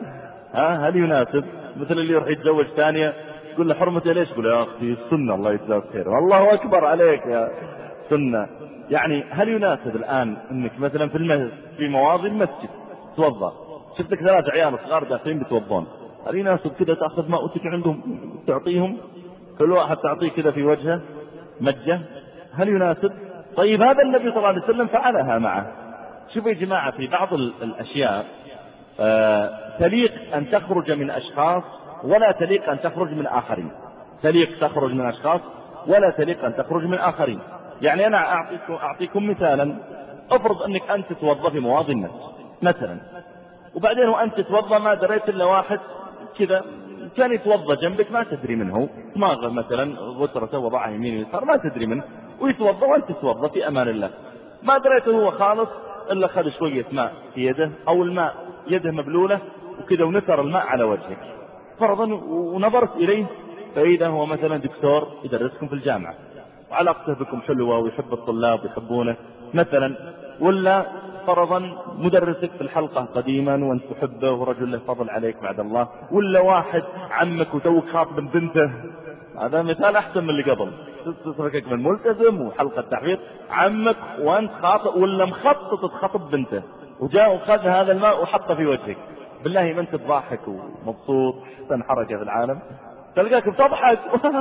ها هل يناسب؟ مثل اللي يروح يتزوج ثانية يقول له حرمتي ليش؟ يقول يا أختي السنة الله يجزاك خير، الله أكبر عليك يا سنة. يعني هل يناسب الآن انك مثلا في المسجد في مواضع المسجد توضأ، شفت لك ثلاث عيال صغار داخلين بتوضون، هل يناسب كذا تأخذ ماء وتك عندهم تعطيهم كل واحد تعطيه كذا في وجهه مجة؟ هل يناسب؟ طيب هذا النبي صلى الله عليه وسلم فعلها معه. شوفوا يا جماعة في بعض الأشياء آه تليق أن تخرج من أشخاص ولا تليق أن تخرج من آخرين، تليق تخرج من أشخاص ولا تليق أن تخرج من آخرين. يعني أنا أعطيكم, أعطيكم مثالا، أفرض أنك أنت تتوضأ في مواضع الناس مثلا، وبعدين وأنت تتوضأ ما دريت إلا واحد كذا كان يتوضأ جنبك ما تدري منه، دماغه مثلا غترته وضعها يمين ويسار ما تدري منه، ويتوضأ وأنت تتوضأ في أمان الله، ما دريته هو خالص إلا خذ شوية ماء في يده أو الماء يده مبلولة وكذا ونثر الماء على وجهك فرضا، ونظرت إليه فإذا هو مثلا دكتور يدرسكم في الجامعة وعلاقته بكم حلوة ويحب الطلاب ويحبونه مثلا، ولا فرضا مدرسك في الحلقة قديما وانت تحبه ورجل له فضل عليك بعد الله، ولا واحد عمك وتوك خاطب بنته، هذا مثال أحسن من اللي قبل، تتركك من ملتزم وحلقة تحفيظ عمك وانت خاطب ولا مخطط تخطب بنته وجاء وخذ هذا الماء وحطه في وجهك، بالله ما انت تضحك ومبسوط احسن حركة في العالم، تلقاك بتضحك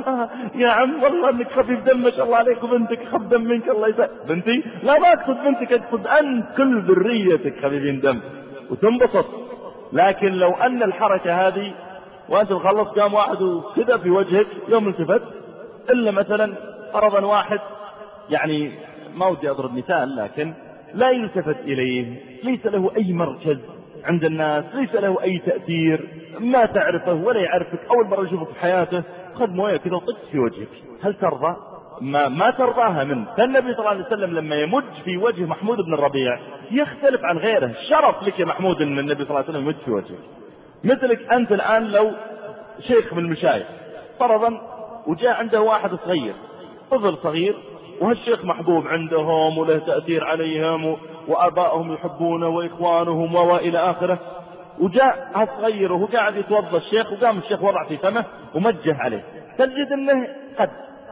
يا عم والله انك خفيف دم ما شاء الله عليك وبنتك خف دم منك الله يسعدك. بنتي؟ لا ما اقصد بنتك، اقصد انت كل ذريتك خفيفين دم وتنبسط. لكن لو ان الحركة هذه وانت مخلص قام واحد وكذا في وجهك يوم التفت، الا مثلا فرضا واحد يعني ما ودي اضرب مثال لكن لا يلتفت اليه، ليس له اي مركز عند الناس، ليس له أي تأثير، ما تعرفه ولا يعرفك، أول مرة يشوفك في حياته، خذ موية كذا وطج في وجهك، هل ترضى؟ ما, ما ترضاها منه. فالنبي صلى الله عليه وسلم لما يمج في وجه محمود بن الربيع يختلف عن غيره، شرف لك يا محمود أن النبي صلى الله عليه وسلم يمج في وجهك. مثلك أنت الآن لو شيخ من المشايخ فرضا وجاء عنده واحد صغير طفل صغير وهالشيخ محبوب عندهم وله تأثير عليهم وآبائهم يحبونه وإخوانهم وإلى آخره، وجاء هالصغير وهو قاعد يتوضى الشيخ وقام الشيخ وضع في فمه ومجه عليه، تجد أنه قد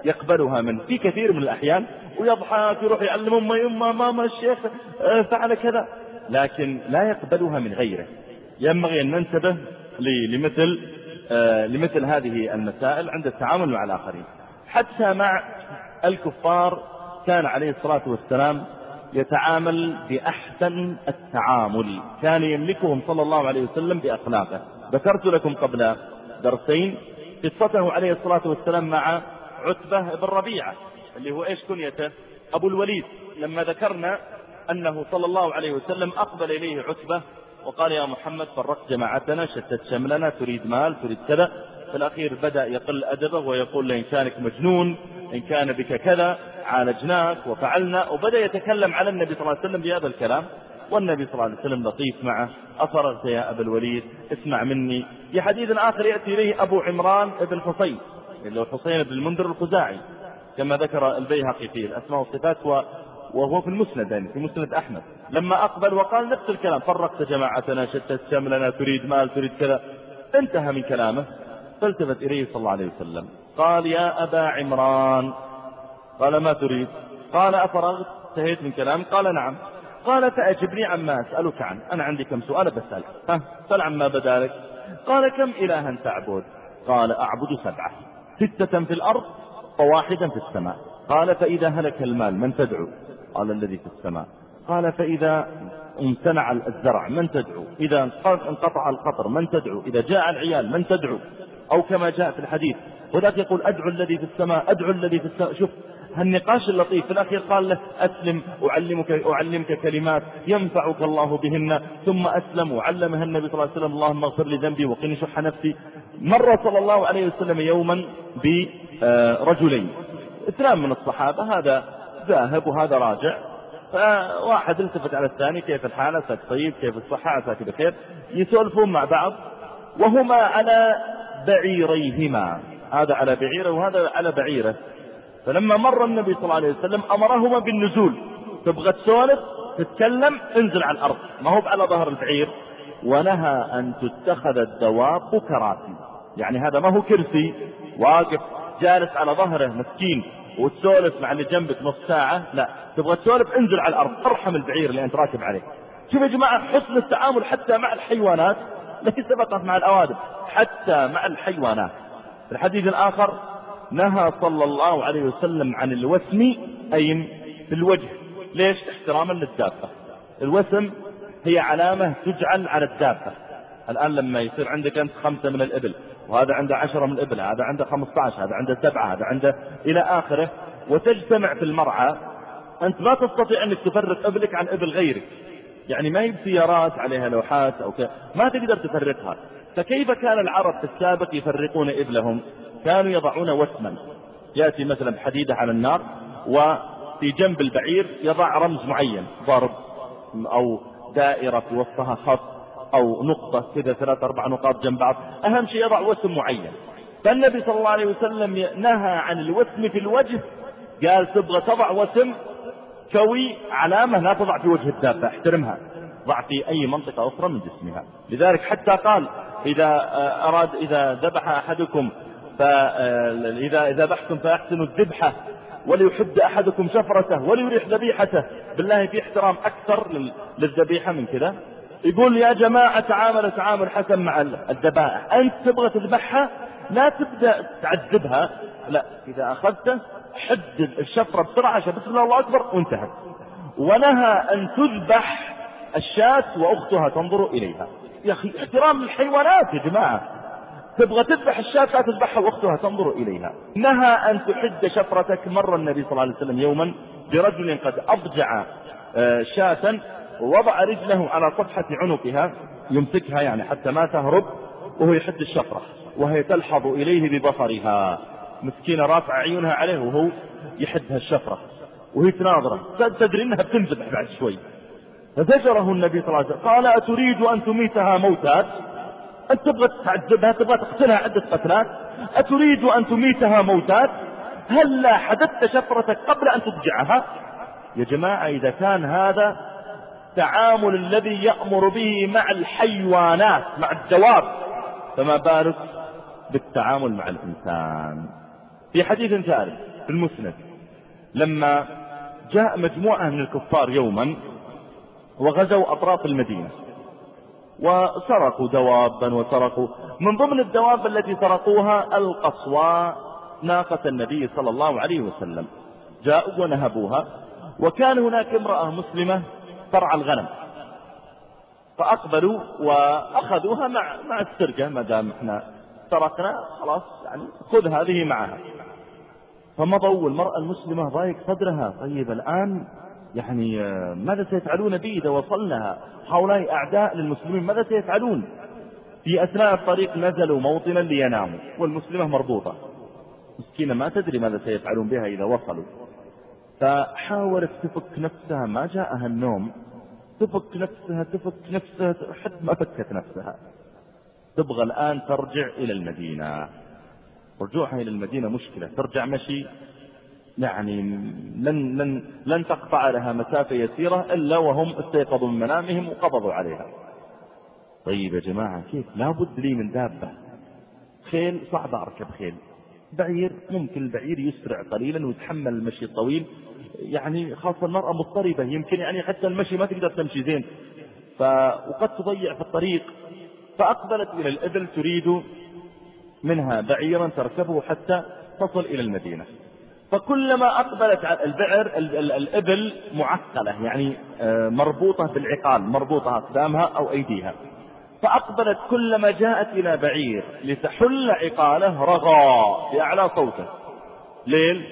يقبلها منه في كثير من الأحيان، ويضحك يروح يعلم أمه يما ماما الشيخ فعل كذا، لكن لا يقبلها من غيره. ينبغي أن ننتبه لمثل لمثل هذه المسائل عند التعامل مع الآخرين. حتى مع الكفار كان عليه الصلاة والسلام يتعامل بأحسن التعامل، كان يملكهم صلى الله عليه وسلم بأخلاقه. ذكرت لكم قبل درسين قصته عليه الصلاة والسلام مع عتبة بن ربيعة اللي هو إيش كنيته؟ أبو الوليد. لما ذكرنا أنه صلى الله عليه وسلم أقبل إليه عتبة وقال يا محمد فرقت جماعتنا، شتت شملنا، تريد مال، تريد كذا. في الأخير بدأ يقل أدبه ويقول له إن كانك مجنون، إن كان بك كذا عالجناك وفعلنا، وبدأ يتكلم على النبي صلى الله عليه وسلم بهذا الكلام. والنبي صلى الله عليه وسلم لطيف معه، أفرغت يا أبا الوليد اسمع مني. في حديث آخر يأتي إليه أبو عمران بن حسين اللي هو حسين بن المنذر الخزاعي كما ذكر البيهقي في الأسماء والصفات، وهو في المسند يعني في مسند أحمد، لما أقبل وقال نفس الكلام فرقت جماعتنا، شتت شملنا، تريد مال، تريد كذا. انتهى من كلامه فالتفت إليه صلى الله عليه وسلم قال يا أبا عمران. قال ما تريد؟ قال أفرغت انتهيت من كلام؟ قال نعم. قال فأجبني عما أسألك عنه، أنا عندي كم سؤال بسألك، ها سأل عما بدالك. قال كم إلها تعبد؟ قال أعبد سبعة، ستة في الأرض وواحدا في السماء. قال فإذا هلك المال من تدعو؟ قال الذي في السماء. قال فإذا امتنع الزرع من تدعو؟ إذا انقطع القطر من تدعو؟ إذا جاء العيال من تدعو؟ أو كما جاء في الحديث وذاك يقول أدعو الذي في السماء، أدعو الذي في السماء. شوف هالنقاش اللطيف. في الأخير قال له أسلم أعلمك, أعلمك كلمات ينفعك الله بهن، ثم أسلم وعلمها النبي صلى الله عليه وسلم اللهم اغفر لي ذنبي وقني شح نفسي. مر صلى الله عليه وسلم يوما برجلين، اثنان من الصحابة، هذا ذاهب وهذا راجع، فواحد التفت على الثاني كيف الحالة؟ عساك طيب، كيف الصحة؟ عساك بخير. يسولفون مع بعض وهما على بعيريهما، هذا على بعيره وهذا على بعيره. فلما مر النبي صلى الله عليه وسلم أمرهما بالنزول، تبغى تسولف تتكلم انزل على الأرض، ما هو على ظهر البعير. ونهى أن تتخذ الدواب كراسي، يعني هذا ما هو كرسي واقف جالس على ظهره مسكين وتسولف مع اللي جنبك نص ساعة، لا، تبغى تسولف انزل على الأرض، ارحم البعير اللي أنت راكب عليه. شوف يا جماعة حسن التعامل حتى مع الحيوانات، لكن سبقت مع الأوادم، حتى مع الحيوانات. في الحديث الآخر نهى صلى الله عليه وسلم عن الوسم أي في الوجه. ليش؟ احتراما للدابة. الوسم هي علامة تجعل على الدابة. الآن لما يصير عندك أنت خمسة من الإبل وهذا عنده عشرة من الإبل، هذا عنده خمسة عشر، هذا عنده سبعة، هذا عنده إلى آخره، وتجتمع في المرعى، أنت ما تستطيع أنك تفرق إبلك عن إبل غيرك، يعني ما هي سيارات عليها لوحات أو كذا ما تقدر تفرقها. فكيف كان العرب في السابق يفرقون إبلهم؟ كانوا يضعون وسما، يأتي مثلا بحديدة على النار وفي جنب البعير يضع رمز معين، ضرب أو دائرة في وسطها خط أو نقطة كذا، ثلاث أربع نقاط جنب بعض، أهم شيء يضع وسم معين. فالنبي صلى الله عليه وسلم نهى عن الوسم في الوجه، قال تبغى تضع وسم كوي علامة لا تضع في وجه الدابة، احترمها، ضع في أي منطقة أخرى من جسمها. لذلك حتى قال إذا أراد إذا ذبح أحدكم فإذا ذبحتم فأحسنوا الذبحة وليحد أحدكم شفرته وليريح ذبيحته. بالله في احترام أكثر للذبيحة من كذا. يقول يا جماعة تعامل تعامل حسن مع الذبائح، أنت تبغى تذبحها لا تبدأ تعذبها، لا، إذا أخذته حدد الشفرة بسرعة بسم الله الله أكبر وانتهت. ونهى أن تذبح الشاة وأختها تنظر إليها. يا أخي احترام للحيوانات يا جماعة، تبغى تذبح الشاة لا تذبحها وأختها تنظر إليها. نهى أن تحد شفرتك. مر النبي صلى الله عليه وسلم يوما برجل قد أضجع شاة ووضع رجله على صفحة عنقها يمسكها يعني حتى ما تهرب، وهو يحد الشفرة وهي تلحظ إليه ببصرها، مسكينة رافع عيونها عليه وهو يحدها الشفرة وهي تناظره، تدري انها بتنذبح بعد شوي. فزجره النبي صلى الله عليه وسلم قال أتريد أن تميتها موتات؟ أنت تبغى تعذبها، تبغى تقتلها عدة قتلات؟ أتريد أن تميتها موتات؟ هلا حددت شفرتك قبل أن تضجعها؟ يا جماعة إذا كان هذا تعامل الذي يأمر به مع الحيوانات مع الدواب، فما بالك بالتعامل مع الإنسان. في حديث ثالث في المسند لما جاء مجموعة من الكفار يوما وغزوا أطراف المدينة وسرقوا دوابا، وسرقوا من ضمن الدواب التي سرقوها القصواء ناقة النبي صلى الله عليه وسلم. جاءوا ونهبوها، وكان هناك امرأة مسلمة ترعى الغنم، فأقبلوا وأخذوها مع مع السرقة، ما دام احنا سرقنا خلاص يعني خذ هذه معها. فمضوا، المرأة المسلمة ضايق صدرها، طيب الآن يعني ماذا سيفعلون بي إذا وصلنا؟ هؤلاء أعداء للمسلمين، ماذا سيفعلون؟ في أثناء الطريق نزلوا موطنا ليناموا والمسلمة مربوطة، مسكينة ما تدري ماذا سيفعلون بها إذا وصلوا. فحاولت تفك نفسها، ما جاءها النوم، تفك نفسها تفك نفسها حتى ما فكت نفسها. تبغى الآن ترجع إلى المدينة، رجوعها إلى المدينة مشكلة، ترجع مشي يعني لن, لن, لن تقطع لها مسافة يسيرة إلا وهم استيقظوا من منامهم وقبضوا عليها. طيب يا جماعة كيف؟ لابد لي من دابة. خيل صعب أركب خيل، بعير ممكن البعير يسرع قليلا ويتحمل المشي الطويل، يعني خاصة المرأة مضطربة يمكن يعني حتى المشي ما تقدر تمشي زين، ف... وقد تضيع في الطريق. فأقبلت إلى الإبل تريد منها بعيرا تركبه حتى تصل إلى المدينة. فكلما أقبلت على البعر الإبل معقلة، يعني مربوطة بالعقال، مربوطة أقدامها أو أيديها. فأقبلت كلما جاءت إلى بعير لتحل عقاله رغى بأعلى صوته، ليل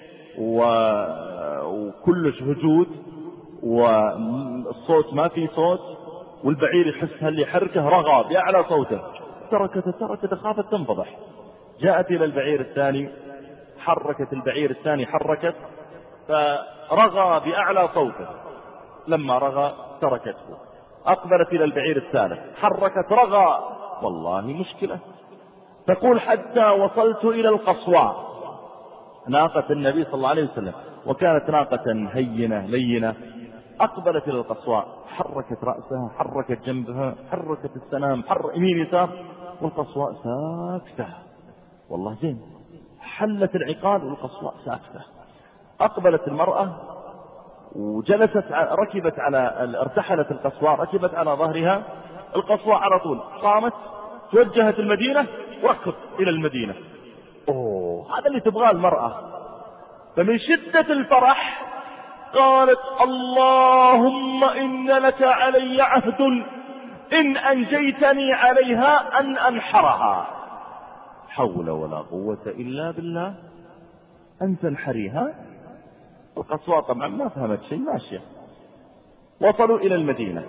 وكلش هجود والصوت ما في صوت، والبعير يحس هل يحركه، رغى بأعلى صوته. تركت تركت خافت تنفضح. جاءت إلى البعير الثاني، حركت البعير الثاني، حركت فرغى بأعلى صوته، لما رغى تركته. أقبلت إلى البعير الثالث، حركت، رغى، والله مشكلة. تقول حتى وصلت إلى القصواء ناقة النبي صلى الله عليه وسلم، وكانت ناقة هينة لينة. أقبلت إلى القصواء، حركت رأسها، حركت جنبها، حركت السنام، حرك يمين يسار، والقصواء ساكتة. والله زين، حلت العقال والقصواء ساكتة. أقبلت المرأة وجلست، ركبت على، ارتحلت القصواء، ركبت على ظهرها. القصواء على طول قامت، توجهت المدينة، وركض إلى المدينة. أوه، هذا اللي تبغاه المرأة. فمن شدة الفرح قالت اللهم إن لك علي عهد إن أنجيتني عليها أن أنحرها. حول ولا قوة إلا بالله، أن تنحريها. القصواء طبعا ما فهمت شيء، ماشية. وصلوا إلى المدينة،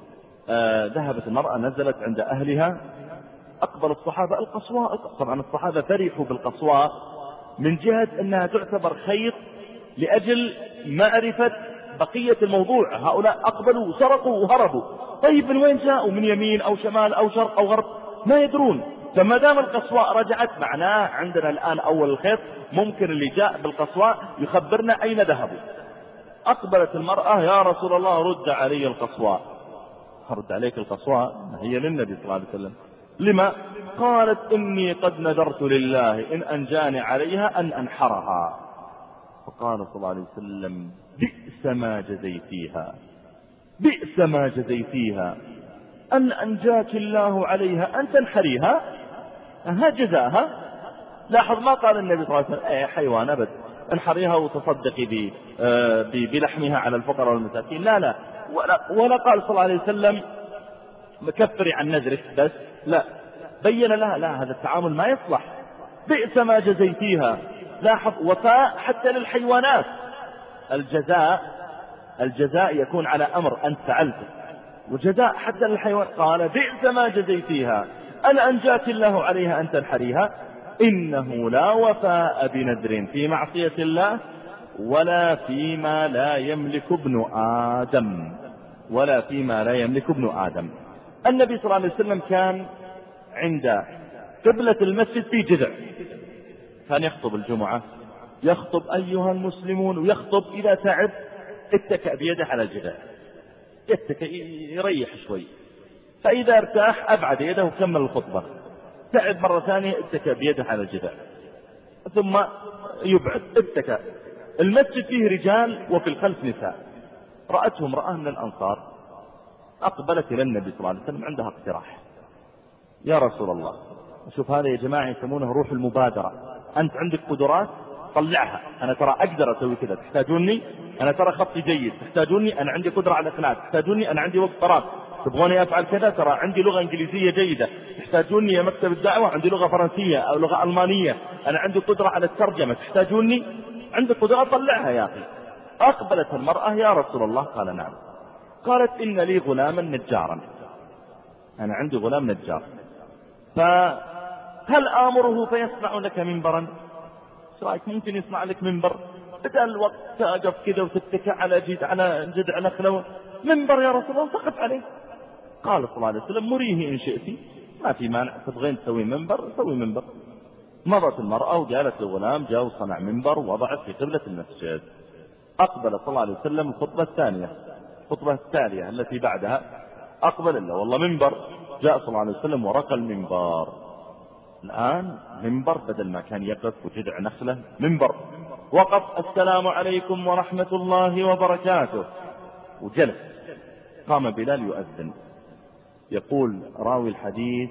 آه ذهبت المرأة، نزلت عند أهلها. أقبل الصحابة القصواء، طبعا الصحابة فرحوا بالقصواء من جهة أنها تعتبر خير لأجل معرفة بقية الموضوع. هؤلاء أقبلوا سرقوا وهربوا، طيب من وين جاءوا؟ من يمين أو شمال أو شرق أو غرب، ما يدرون. فما دام القصواء رجعت، معناه عندنا الآن أول الخيط، ممكن اللي جاء بالقصواء يخبرنا أين ذهبوا. أقبلت المرأة، يا رسول الله رد علي القصواء. رد عليك القصواء؟ هي للنبي صلى الله عليه وسلم. لما؟ قالت إني قد نذرت لله إن أنجاني عليها أن أنحرها. فقال صلى الله عليه وسلم بئس ما جزيتيها، بئس ما جزيتيها، أن أنجاك الله عليها أن تنحريها، ها جزاها. لاحظ ما قال النبي صلى الله عليه وسلم ايه حيوان أبد انحريها وتصدقي بلحمها على الفقراء والمساكين، لا لا، ولا, ولا قال صلى الله عليه وسلم مكفري عن نذرك بس، لا، بين لها لا، هذا التعامل ما يصلح. بئس ما جزيتيها. لاحظ وفاء حتى للحيوانات. الجزاء الجزاء يكون على أمر أنت فعلته، وجزاء حتى للحيوان. قال بئس ما جزيتيها أن أنجاك الله عليها أن تنحريها. إنه لا وفاء بنذر في معصية الله ولا فيما لا يملك ابن آدم، ولا فيما لا يملك ابن آدم. النبي صلى الله عليه وسلم كان عند قبلة المسجد في جذع، كان يخطب الجمعة، يخطب أيها المسلمون، ويخطب إذا تعب اتكأ بيده على الجذع، يتكأ يريح شوي، فإذا ارتاح أبعد يده وكمل الخطبة. تعب مرة ثانية اتكأ بيده على الجذع. ثم يبعد. اتكى. المسجد فيه رجال وفي الخلف نساء. رأته امرأة من الأنصار أقبلت إلى النبي صلى الله عليه وسلم عندها اقتراح: يا رسول الله، شوف هذا يا جماعة يسمونه روح المبادرة، أنت عندك قدرات طلعها، أنا ترى أقدر أسوي كذا، تحتاجوني؟ أنا ترى خطي جيد، تحتاجوني؟ أنا عندي قدرة على الإقناع، تحتاجوني؟ أنا عندي وقت فراغ، تبغوني أفعل كذا، ترى عندي لغة إنجليزية جيدة، تحتاجوني يا مكتب الدعوة، عندي لغة فرنسية أو لغة ألمانية، أنا عندي قدرة على الترجمة، تحتاجوني؟ عندي قدرة طلعها يا أخي. أقبلت المرأة: يا رسول الله. قال: نعم. قالت: إن لي غلاما نجارا، أنا عندي غلام نجار، فهل آمره فيصنع لك منبرا؟ ايش رايك ممكن يصنع لك منبر بدل الوقت تقف كذا وتتكى على جد على جذع نخله؟ منبر يا رسول الله سقط عليه. قال صلى الله عليه وسلم: مريه إن شئتي، ما في مانع، تبغين تسوي منبر سوي منبر. مضت المرأة وجالت الغلام، جاء وصنع منبر ووضعت في قبلة المسجد. أقبل صلى الله عليه وسلم الخطبة الثانية، الخطبة التالية التي بعدها، أقبل إلا والله منبر. جاء صلى الله عليه وسلم ورقى المنبر. الآن منبر، بدل ما كان يقف وجذع نخلة، منبر. وقف: السلام عليكم ورحمة الله وبركاته، وجلس. قام بلال يؤذن. يقول راوي الحديث: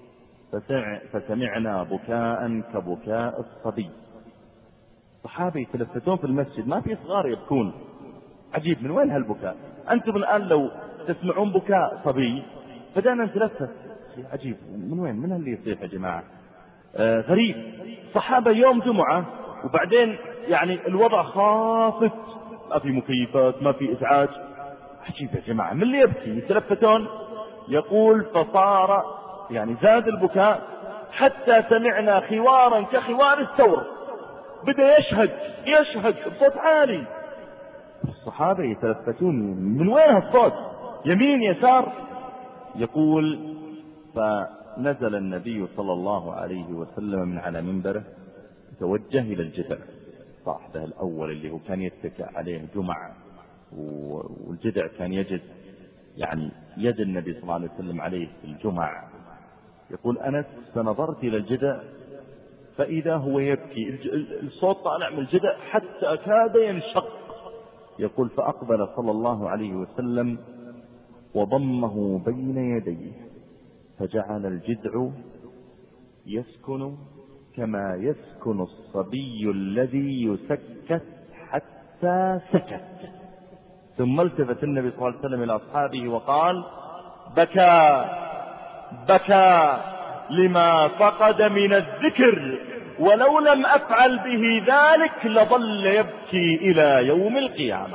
فسمعنا بكاء كبكاء الصبي. صحابي يتلفتون في المسجد، ما في صغار يبكون. عجيب، من وين هالبكاء؟ أنتم الآن لو تسمعون بكاء صبي بدأنا نتلفت. عجيب، من وين؟ من اللي يصيح يا جماعة؟ آه غريب. صحابة يوم جمعة وبعدين يعني الوضع خافت، ما في مكيفات، ما في إزعاج. عجيب يا جماعة، من اللي يبكي؟ يتلفتون. يقول: فصار يعني زاد البكاء حتى سمعنا خوارا كخوار الثور. بدأ يشهد يشهد بصوت عالي. الصحابة يتلفتون، من وين الصوت؟ يمين يسار. يقول: فنزل النبي صلى الله عليه وسلم من على منبره، توجه إلى الجذع صاحبه الأول اللي هو كان يتكئ عليه جمع، والجذع كان يجد يعني يد النبي صلى الله عليه وسلم عليه في الجمع. يقول أنس: فنظرت إلى الجذع فإذا هو يبكي، الصوت طالع من الجذع حتى كاد ينشق. يقول: فأقبل صلى الله عليه وسلم وضمه بين يديه، فجعل الجذع يسكن كما يسكن الصبي الذي يسكت حتى سكت. ثم التفت النبي صلى الله عليه وسلم إلى أصحابه وقال: بكى بكى لما فقد من الذكر، ولو لم أفعل به ذلك لظل يبكي إلى يوم القيامة.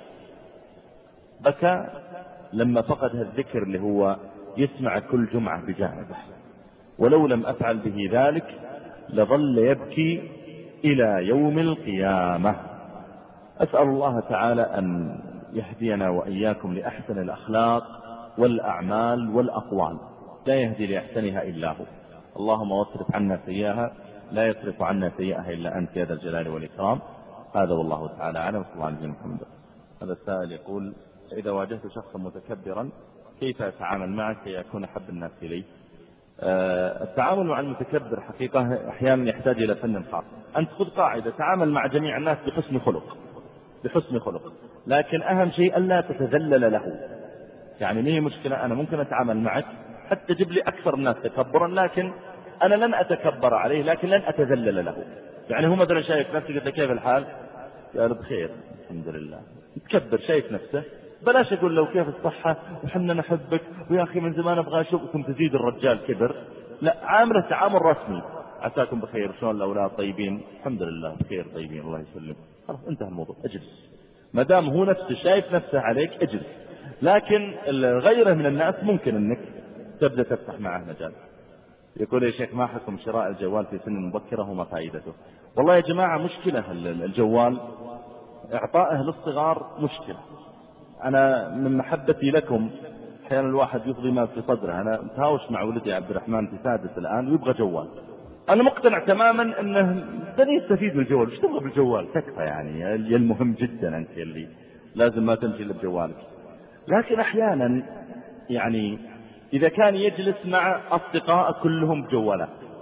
بكى لما فقد الذكر اللي هو يسمع كل جمعة بجانبه، ولو لم أفعل به ذلك لظل يبكي إلى يوم القيامة. أسأل الله تعالى أن يهدينا وإياكم لأحسن الأخلاق والأعمال والأقوال، لا يهدي لأحسنها إلا هو. اللهم واصرف عنا سيئها، لا يصرف عنا سيئها إلا أنت يا ذا الجلال والإكرام. هذا والله تعالى أعلم. وصلى الله عليه وسلم. هذا السائل يقول: إذا واجهت شخصا متكبرا كيف أتعامل معه كي يكون أحب الناس إلي؟ أه التعامل مع المتكبر حقيقة أحيانا يحتاج إلى فن خاص. أنت خذ قاعدة: تعامل مع جميع الناس بحسن خلق، بحسن خلق، لكن أهم شيء ألا تتذلل له. يعني ما هي مشكلة، أنا ممكن أتعامل معك حتى تجيب لي أكثر الناس تكبرا، لكن أنا لن أتكبر عليه، لكن لن أتذلل له. يعني هو مثلا شايف نفسه، قلت له كيف الحال؟ قال: بخير الحمد لله. يتكبر، شايف نفسه. بلاش أقول له كيف الصحة وحنا نحبك ويا أخي من زمان أبغى أشوفكم، تزيد الرجال كبر. لا، عامله تعامل رسمي: عساكم بخير، شلون الأولاد طيبين؟ الحمد لله بخير طيبين الله يسلم. خلاص انتهى الموضوع، اجلس. ما دام هو نفسه شايف نفسه عليك اجلس. لكن غيره من الناس ممكن انك تبدأ تفتح معه مجال. يقول: يا شيخ ما حكم شراء الجوال في سن مبكرة وما فائدته؟ والله يا جماعة مشكلة الجوال، إعطائه للصغار مشكلة. أنا من محبتي لكم أحيانا الواحد يفضي ما في صدره. أنا متهاوش مع ولدي عبد الرحمن في سادس الآن ويبغى جوال. أنا مقتنع تماما أنه بدي يستفيد من الجوال، وش تبغى بالجوال؟ تكفى يعني، المهم جدا أنت اللي لازم ما تمشي إلا بجوالك. لكن أحيانا يعني إذا كان يجلس مع أصدقاء كلهم بجوالات،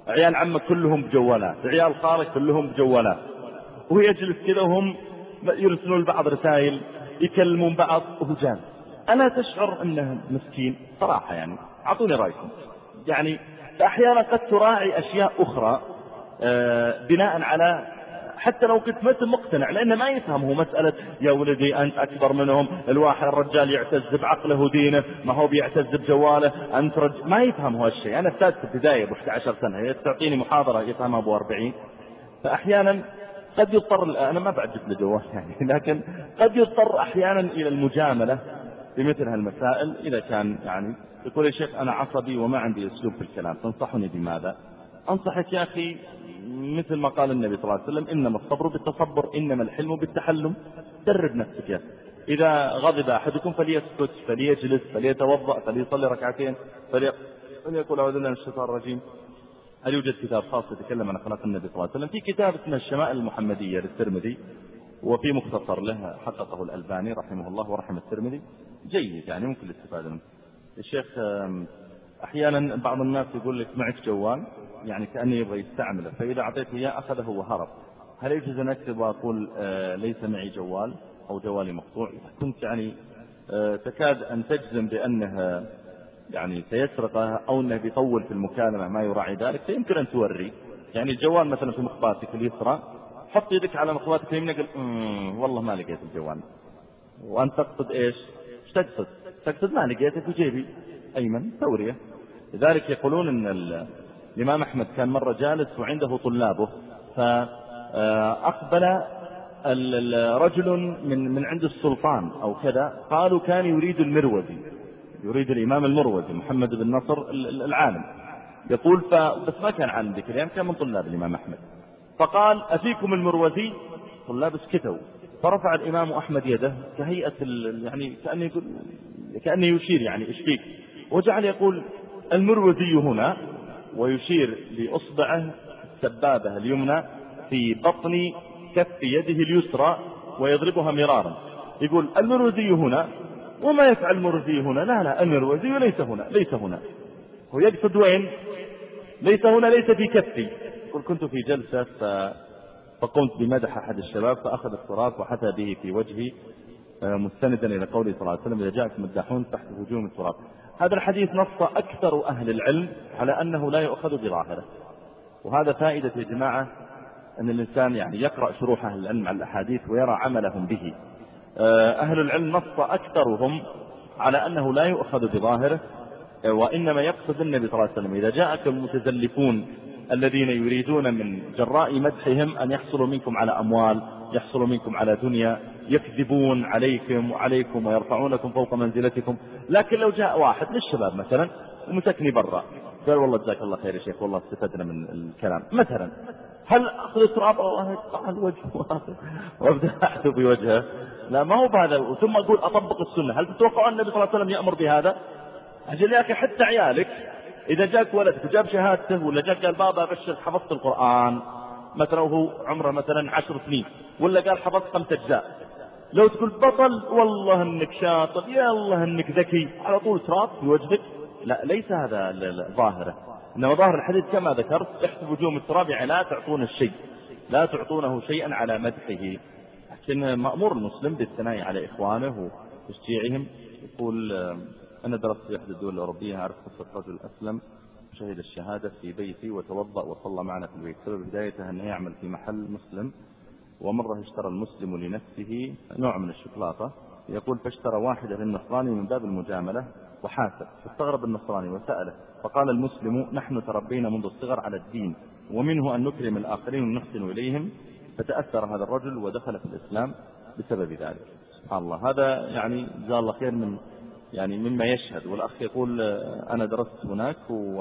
عيال عمك كلهم بجوالات، عيال خالك كلهم بجوالات، ويجلس كذا وهم يرسلون لبعض رسائل، يكلمون بعض وهو جالس. ألا تشعر أنه مسكين صراحة؟ يعني أعطوني رأيكم. يعني أحيانا قد تراعي أشياء أخرى بناء على، حتى لو كنت مثل مقتنع، لأنه ما يفهمه مسألة يا ولدي أنت أكبر منهم، الواحد الرجال يعتز بعقله ودينه، ما هو بيعتز بجواله، أنت رجل. ما يفهم هالشيء. أنا أستاذ في البداية ب إحدى عشرة سنة، تعطيني محاضرة يفهمها أبو أربعين. فأحيانا قد يضطر، أنا ما بعجب لجوال يعني، لكن قد يضطر أحيانا إلى المجاملة بمثل هالمسائل. إذا كان يعني يقول يا شيخ أنا عصبي وما عندي أسلوب في الكلام، تنصحني بماذا؟ أنصحك يا أخي مثل ما قال النبي صلى الله عليه وسلم: إنما الصبر بالتصبر، إنما الحلم بالتحلم. درب نفسك يا أخي. إذا غضب أحدكم فليسكت، فليجلس، فليتوضأ، فليصلي ركعتين، فليقول أعوذ بالله من الشيطان الرجيم. هل يوجد كتاب خاص يتكلم عن أخلاق النبي صلى الله عليه وسلم؟ في كتاب اسمه الشمائل المحمدية للترمذي، وفي مختصر له حققه الألباني رحمه الله ورحمه الترمذي، جيد يعني ممكن الاستفادة منه. الشيخ أحيانا بعض الناس يقول لك معك جوال، يعني كأنه يبغى يستعمله، فإذا أعطيته إياه أخذه وهرب. هل يجوز أن أكتب وأقول آه ليس معي جوال أو جوالي مقطوع؟ كنت يعني آه تكاد أن تجزم بأنه يعني سيسرقه أو أنه بيطول في المكالمة ما يراعي ذلك، فيمكن أن توري. يعني الجوال مثلا في مخباتك اليسرى، حط يدك على مخباتك اليمنى، قل والله ما لقيت الجوال، وأنت تقصد إيش؟ ايش تقصد؟ تقصد ما لقيته في جيبي أيمن، توريه. لذلك يقولون أن الإمام أحمد كان مرة جالس وعنده طلابه، فأقبل رجل من من عند السلطان أو كذا، قالوا كان يريد المروزي، يريد الإمام المروزي محمد بن نصر العالم، يقول بس ما كان عالم ذيك الأيام، كان من طلاب الإمام أحمد. فقال أفيكم المروزي؟ طلاب اسكتوا. فرفع الإمام أحمد يده كهيئة يعني كأنه يقول، كأنه يشير يعني إيش فيك، وجعل يقول المروزي هنا، ويشير بأصبعه السبابة اليمنى في بطن كف يده اليسرى ويضربها مرارا، يقول المروزي هنا. وما يفعل المروزي هنا؟ لا لا المروزي ليس هنا، ليس هنا. هو يقصد وين؟ ليس هنا، ليس في كفي. قل كنت في جلسة فقمت بمدح أحد الشباب، فأخذ التراب وحثى به في وجهي مستندا إلى قوله صلى الله عليه وسلم: إذا جاءكم مداحون تحت هجوم التراب. هذا الحديث نص أكثر أهل العلم على أنه لا يؤخذ بظاهره، وهذا فائدة يا جماعة أن الإنسان يعني يقرأ شروح أهل العلم على الأحاديث ويرى عملهم به. أهل العلم نص أكثرهم على أنه لا يؤخذ بظاهره، وإنما يقصد النبي صلى الله عليه وسلم: إذا جاءك المتزلفون الذين يريدون من جراء مدحهم أن يحصلوا منكم على أموال، يحصلوا منكم على دنيا، يكذبون عليكم وعليكم ويرفعونكم فوق منزلتكم. لكن لو جاء واحد للشباب مثلا ومسكني برا قال والله جزاك الله خير يا شيخ، والله استفدنا من الكلام مثلا، هل أخذ التراب الله يقطع الوجه وابدأ أحث بوجهه؟ لا، ما هو بهذا. ثم أقول أطبق السنة. هل تتوقع النبي صلى الله عليه وسلم يأمر بهذا؟ أجل يا أخي حتى عيالك إذا جاك ولدك وجاب شهادته، ولا جاك قال بابا بشر حفظت القرآن مثلا وهو عمره مثلا عشر سنين، ولا قال حفظت خمس أجزاء، لو تقول بطل والله انك شاطر يا الله انك ذكي، على طول تراب في وجهك؟ لا، ليس هذا ظاهره. انما ظاهر الحديث كما ذكرت: احسب وجوه التراب، يعني لا تعطون الشيء، لا تعطونه شيئا على مدحه. لكن مأمور المسلم بالثناء على إخوانه وتشجيعهم. يقول: أنا درست في إحدى الدول الأوروبية، أعرف قصة رجل أسلم شهد الشهادة في بيتي وتوضأ وصلى معنا في البيت. سبب بدايته أنه يعمل في محل مسلم، ومرة اشترى المسلم لنفسه نوع من الشوكولاتة، يقول: فاشترى واحدة للنصراني من باب المجاملة وحاسب، فاستغرب النصراني وسأله، فقال المسلم: نحن تربينا منذ الصغر على الدين، ومنه أن نكرم الآخرين ونحسن إليهم. فتأثر هذا الرجل ودخل في الإسلام بسبب ذلك. سبحان الله. هذا يعني جزاه الله خير من يعني مما يشهد. والأخ يقول: أنا درست هناك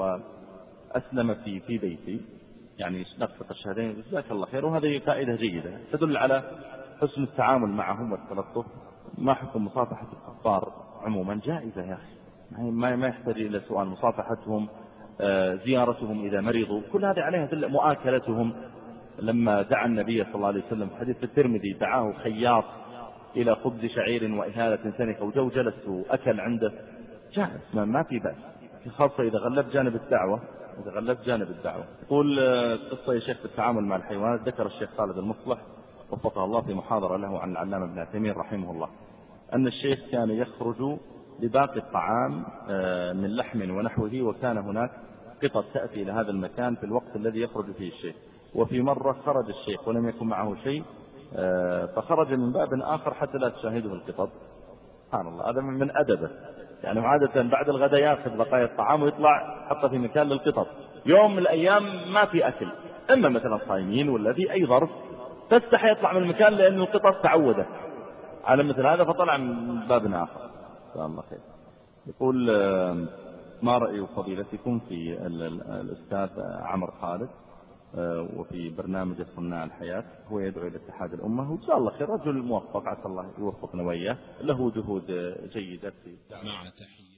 وأسلم في في بيتي، يعني نقصة الشهادين، جزاك الله خير. وهذه فائدة جيدة تدل على حسن التعامل معهم والتلطف. ما حكم مصافحة الكفار عموما؟ جائزة يا أخي، ما ما يحتاج إلى سؤال. مصافحتهم، زيارتهم إذا مرضوا، كل هذه عليها دل. مؤاكلتهم، لما دعا النبي صلى الله عليه وسلم في حديث الترمذي دعاه خياط إلى خبز شعير وإهالة سنكة، وجو جلس وأكل عنده، جائز، ما في بأس، خاصة إذا غلب جانب الدعوة يتغلب جانب الدعوة. يقول قصة يا شيخ في التعامل مع الحيوانات. ذكر الشيخ خالد المصلح وفقه الله في محاضرة له عن العلامة ابن عثيمين رحمه الله أن الشيخ كان يخرج لباقي الطعام من لحم ونحوه، وكان هناك قطط تأتي إلى هذا المكان في الوقت الذي يخرج فيه الشيخ. وفي مرة خرج الشيخ ولم يكن معه شيء فخرج من باب آخر حتى لا تشاهده القطط. سبحان الله، هذا من أدبه. يعني عادة بعد الغداء يأخذ بقايا الطعام ويطلع حطه في مكان للقطط. يوم من الأيام ما في أكل، إما مثلا صايمين ولا في أي ظرف، تستحي يطلع من المكان لأن القطط تعودت على مثل هذا فطلع من باب آخر. سبحان الله خير. يقول ما رأي فضيلتكم في الأستاذ عمر خالد وفي برنامج صناع الحياة؟ هو يدعو إلى اتحاد الأمة وإن شاء الله خير، رجل موفق، عسى الله يوفقنا وإياه، له جهود جيدة في